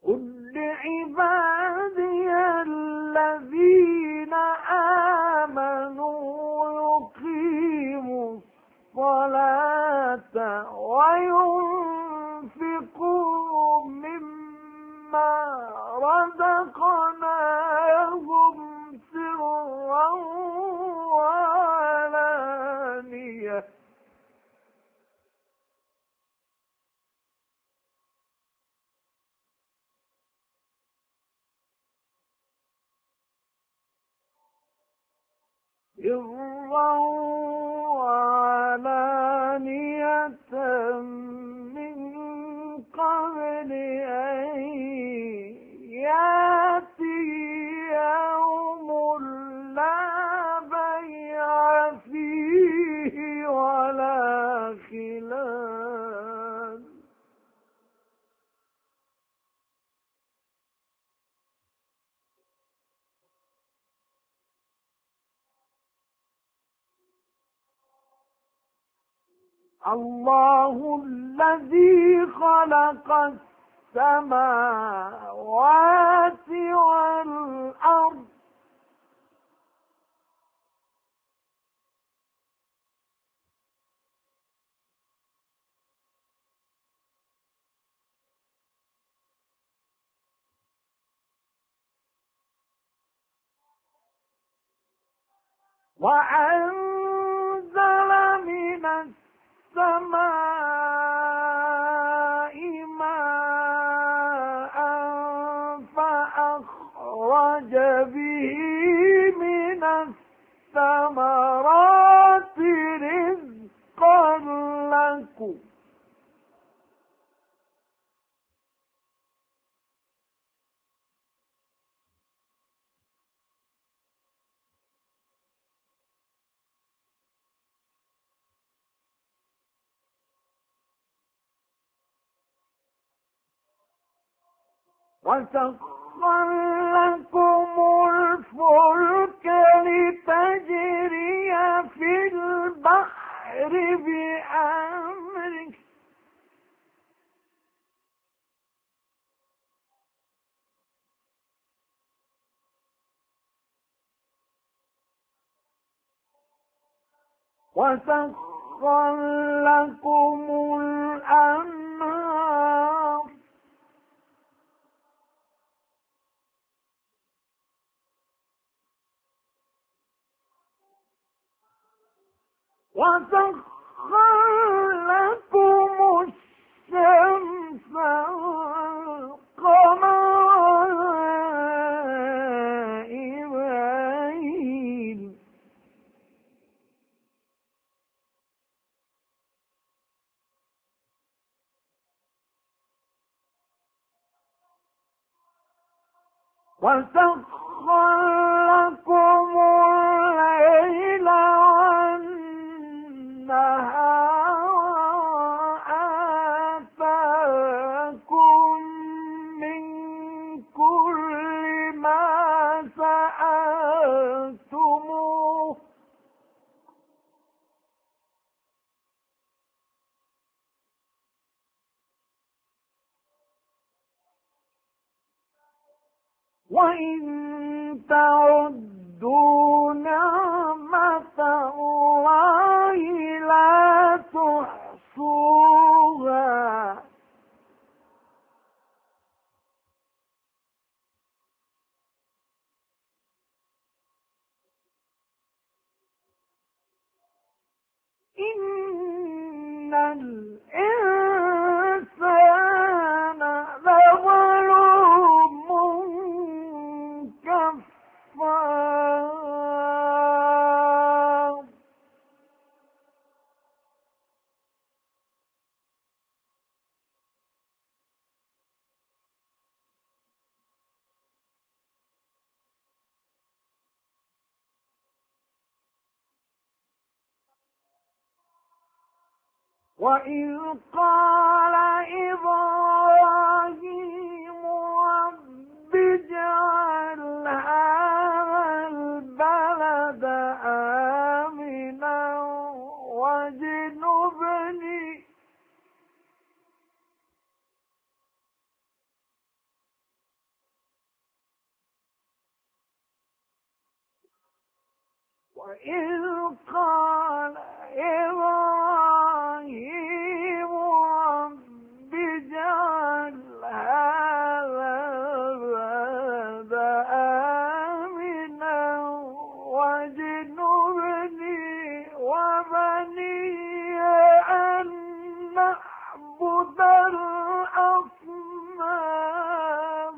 S1: قل لعبادي الذين آمنوا يقيموا الصلاة وينفقوا مما رزقناهم سرا وعلانية سرا وعلانية من قبل أن يأتي يوم لا بيع فيه ولا خلال الله الذي خلق السماوات والأرض وأنزل من السماء ماء فأخرج به من الثمرات رزقا لكم وسخر لكم الفلك لتجري في البحر بأمره وسخر لكم الأنهار وسخر لكم الشمس والقمر دائبين وسخر لكم الليل والنهار آتاكم من كل ما سألتموه وإن تعدوا نعمة الله لا تحصوها إن الإنسان لظلوم كفار وإذ قال إبراهيم رب اجعل هذا البلد آمنا واجنبني وإذ قال إبراهيم رب اجعل هذا البلد آمنا واجنبني وبني أن نعبد الأصنام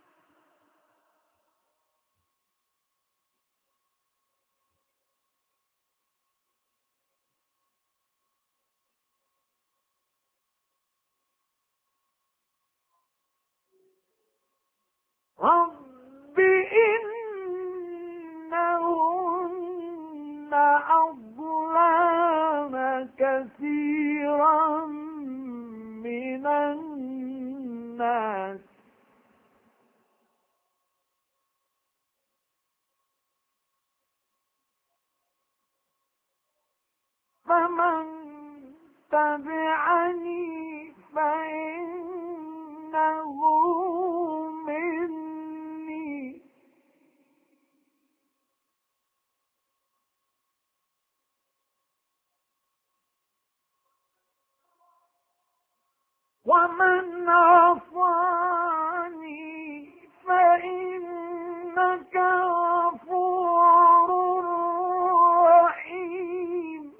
S1: رب إنهن أضللن كثيرا من الناس فمن تبعني فإنه مني ومن عصاني فإنك غفور رحيم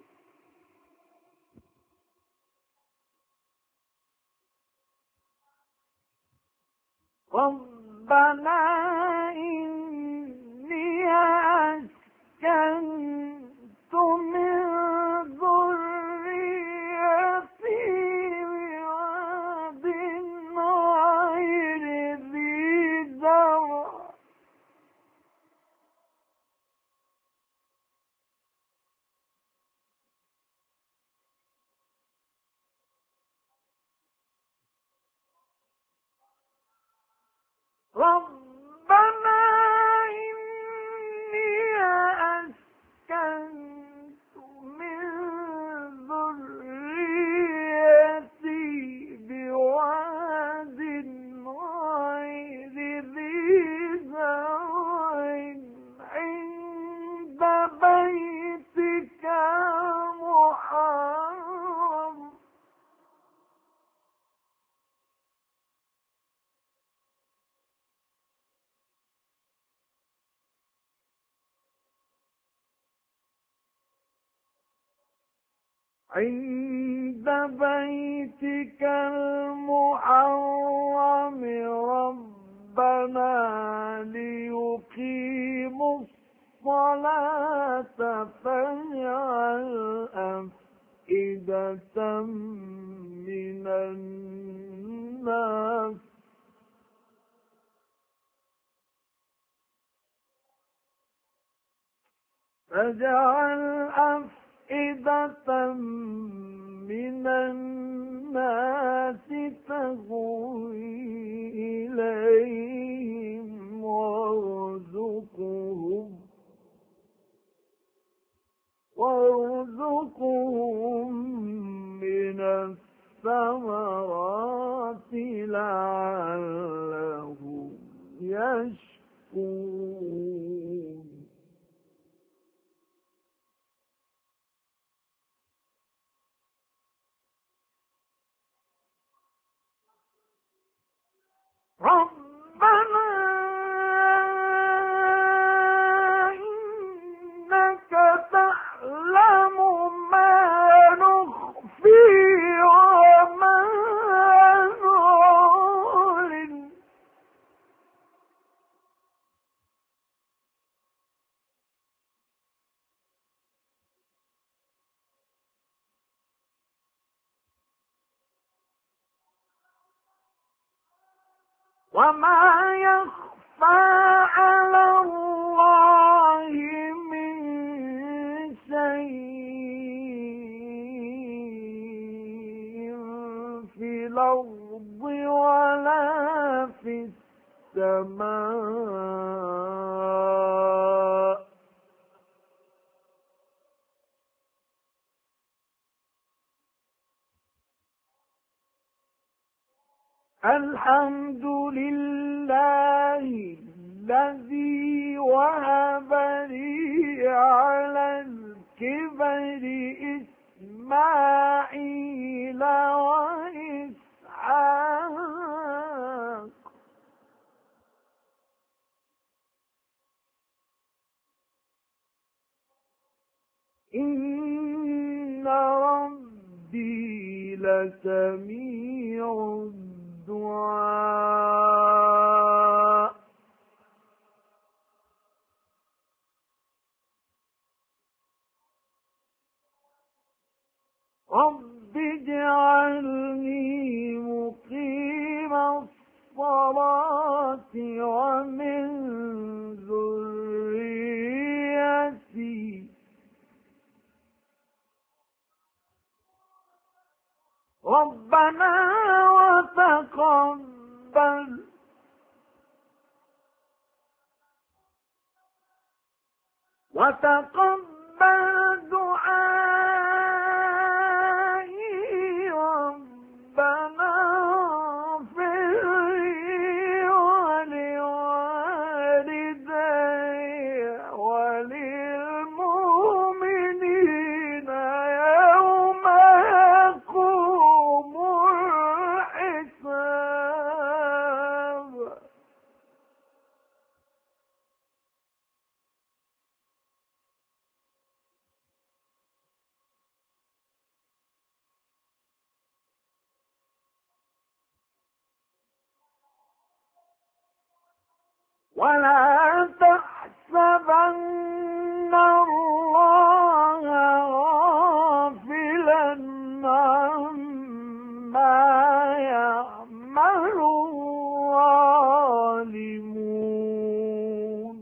S1: ربنا إني أسكنت من ذريتي بواد غير ذي زرع ربنا إني أسكنت من ذريتي بواد غير ذي زرع عند بيتك المحرم عند بيتك المحرم ربنا ليقيموا الصلاة فاجعل أفئدة من الناس من الناس تهوي إليهم وارزقهم من الثمرات لعلهم يشكرون ربنا إنك تعلم ما نخفي وما نعلن وما يخفى على الله من شيء في الأرض ولا في السماء الحمد لله الذي وهب لي على الكبر إسماعيل وإسحاق إن ربي لسميع الدعاء رب اجعلني مقيم الصلاة ومن ذريتي ربنا وتقبل دعائي ربنا اغفر لي ولوالدي وللمؤمنين يوم يقوم الحساب ولا تحسبن الله غافلا عما يعمل الظالمون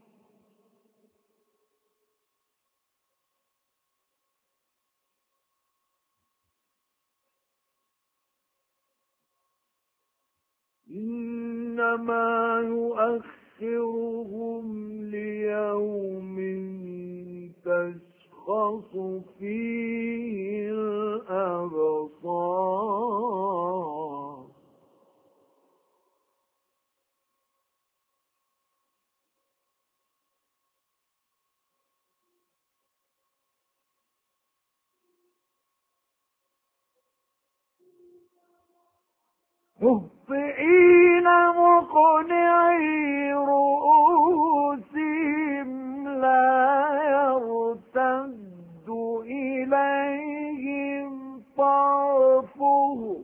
S1: إنما يؤخرهم ليوم تشخص فيه الأبصار مهطعين مقنعي رؤوسهم لا يرتد إليهم طرفهم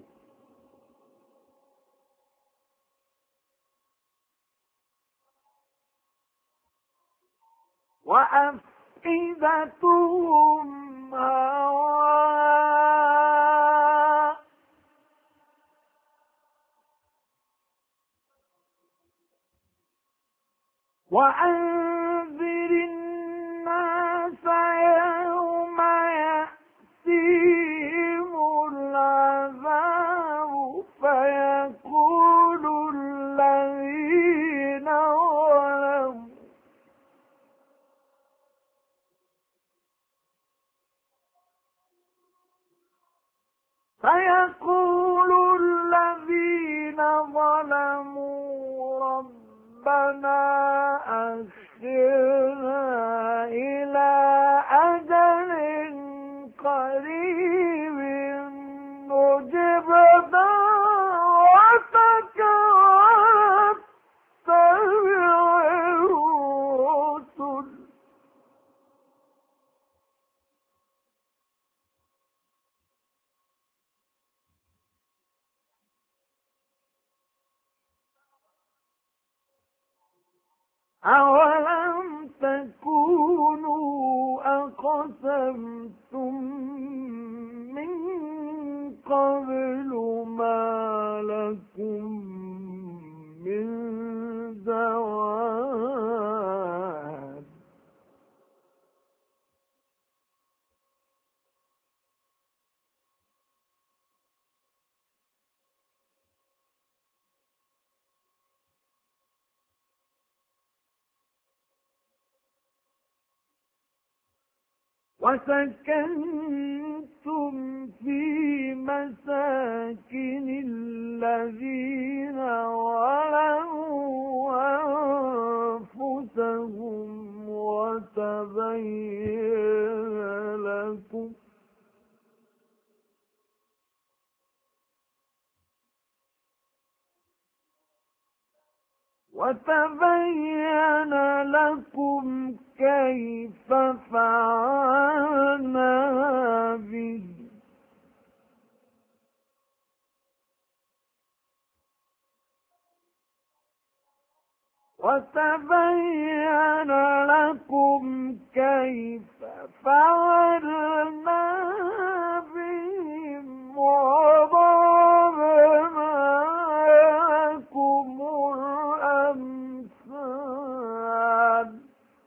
S1: وأفئدتهم هواء وأنذر الناس يوم يأتيهم العذاب فيقول الذين ظلموا ربنا أخرنا إلى أجل قريب نجب دعوتك واتبع الرسل أولم تكونوا أقسمتم من قبل ما لكم من زوال وسكنتم في مساكن الذين ظلموا أنفسهم وتبين لكم كيف فعلنا به وتبين لكم كيف فعلنا بهم وضربنا لكم الأمثال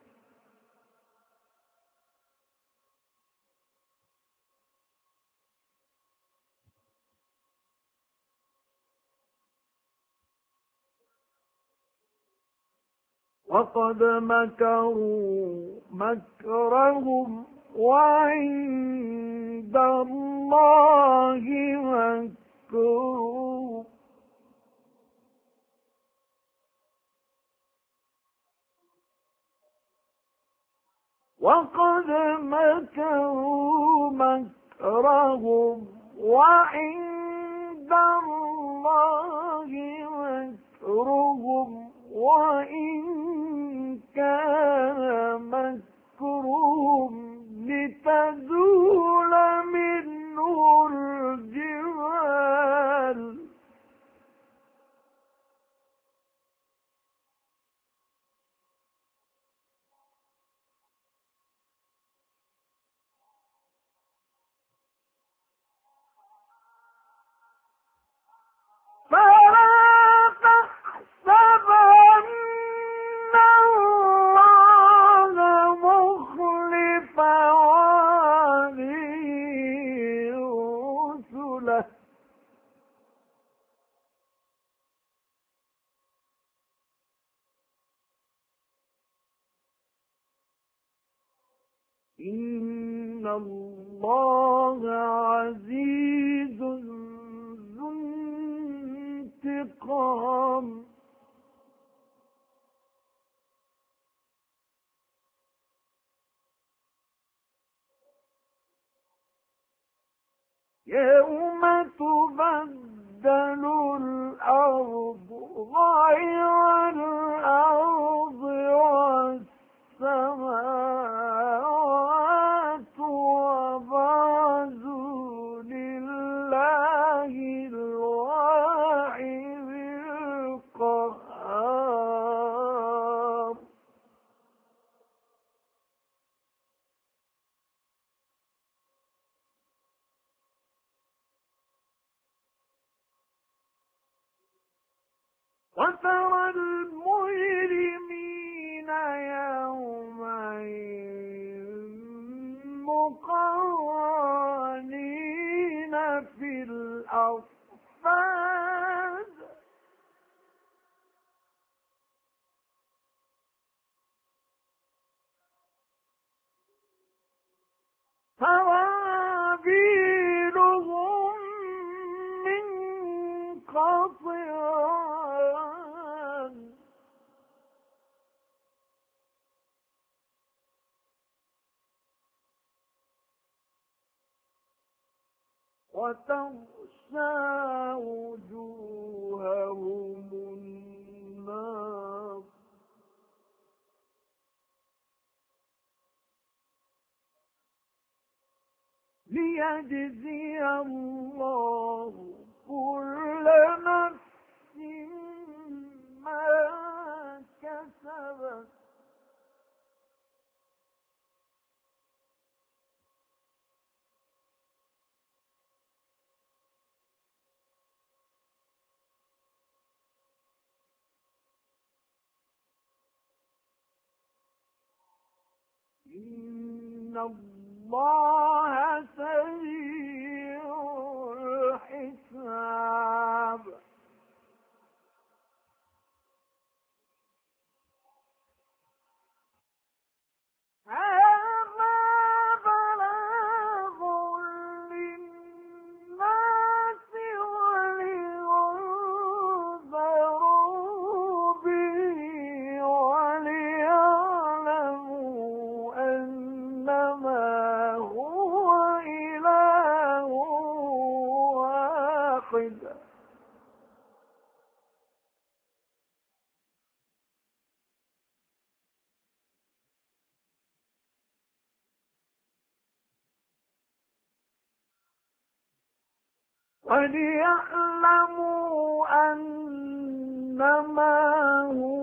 S1: وقد مكروا مكرهم وعند الله مكرهم وقد مكروا مكرهم وعند الله مكرهم وإن كان مكرهم لتزول منه الجبال فلا تحسبن الله مخلف وعده رسله إن الله عزيز ذو انتقام يوم تبدل الأرض غير الأرض والسماوات وبرزوا لله الواحد القهار وترى المجرمين يومئذ مقرنين في الأصفاد سرابيلهم من قطران وتغشى وجوههم النار ليجزي الله كل نفس ما كسبت إن الله سريع الحساب هذا بلاغ للناس ولينذروا به وليعلموا وليعلموا أنما هو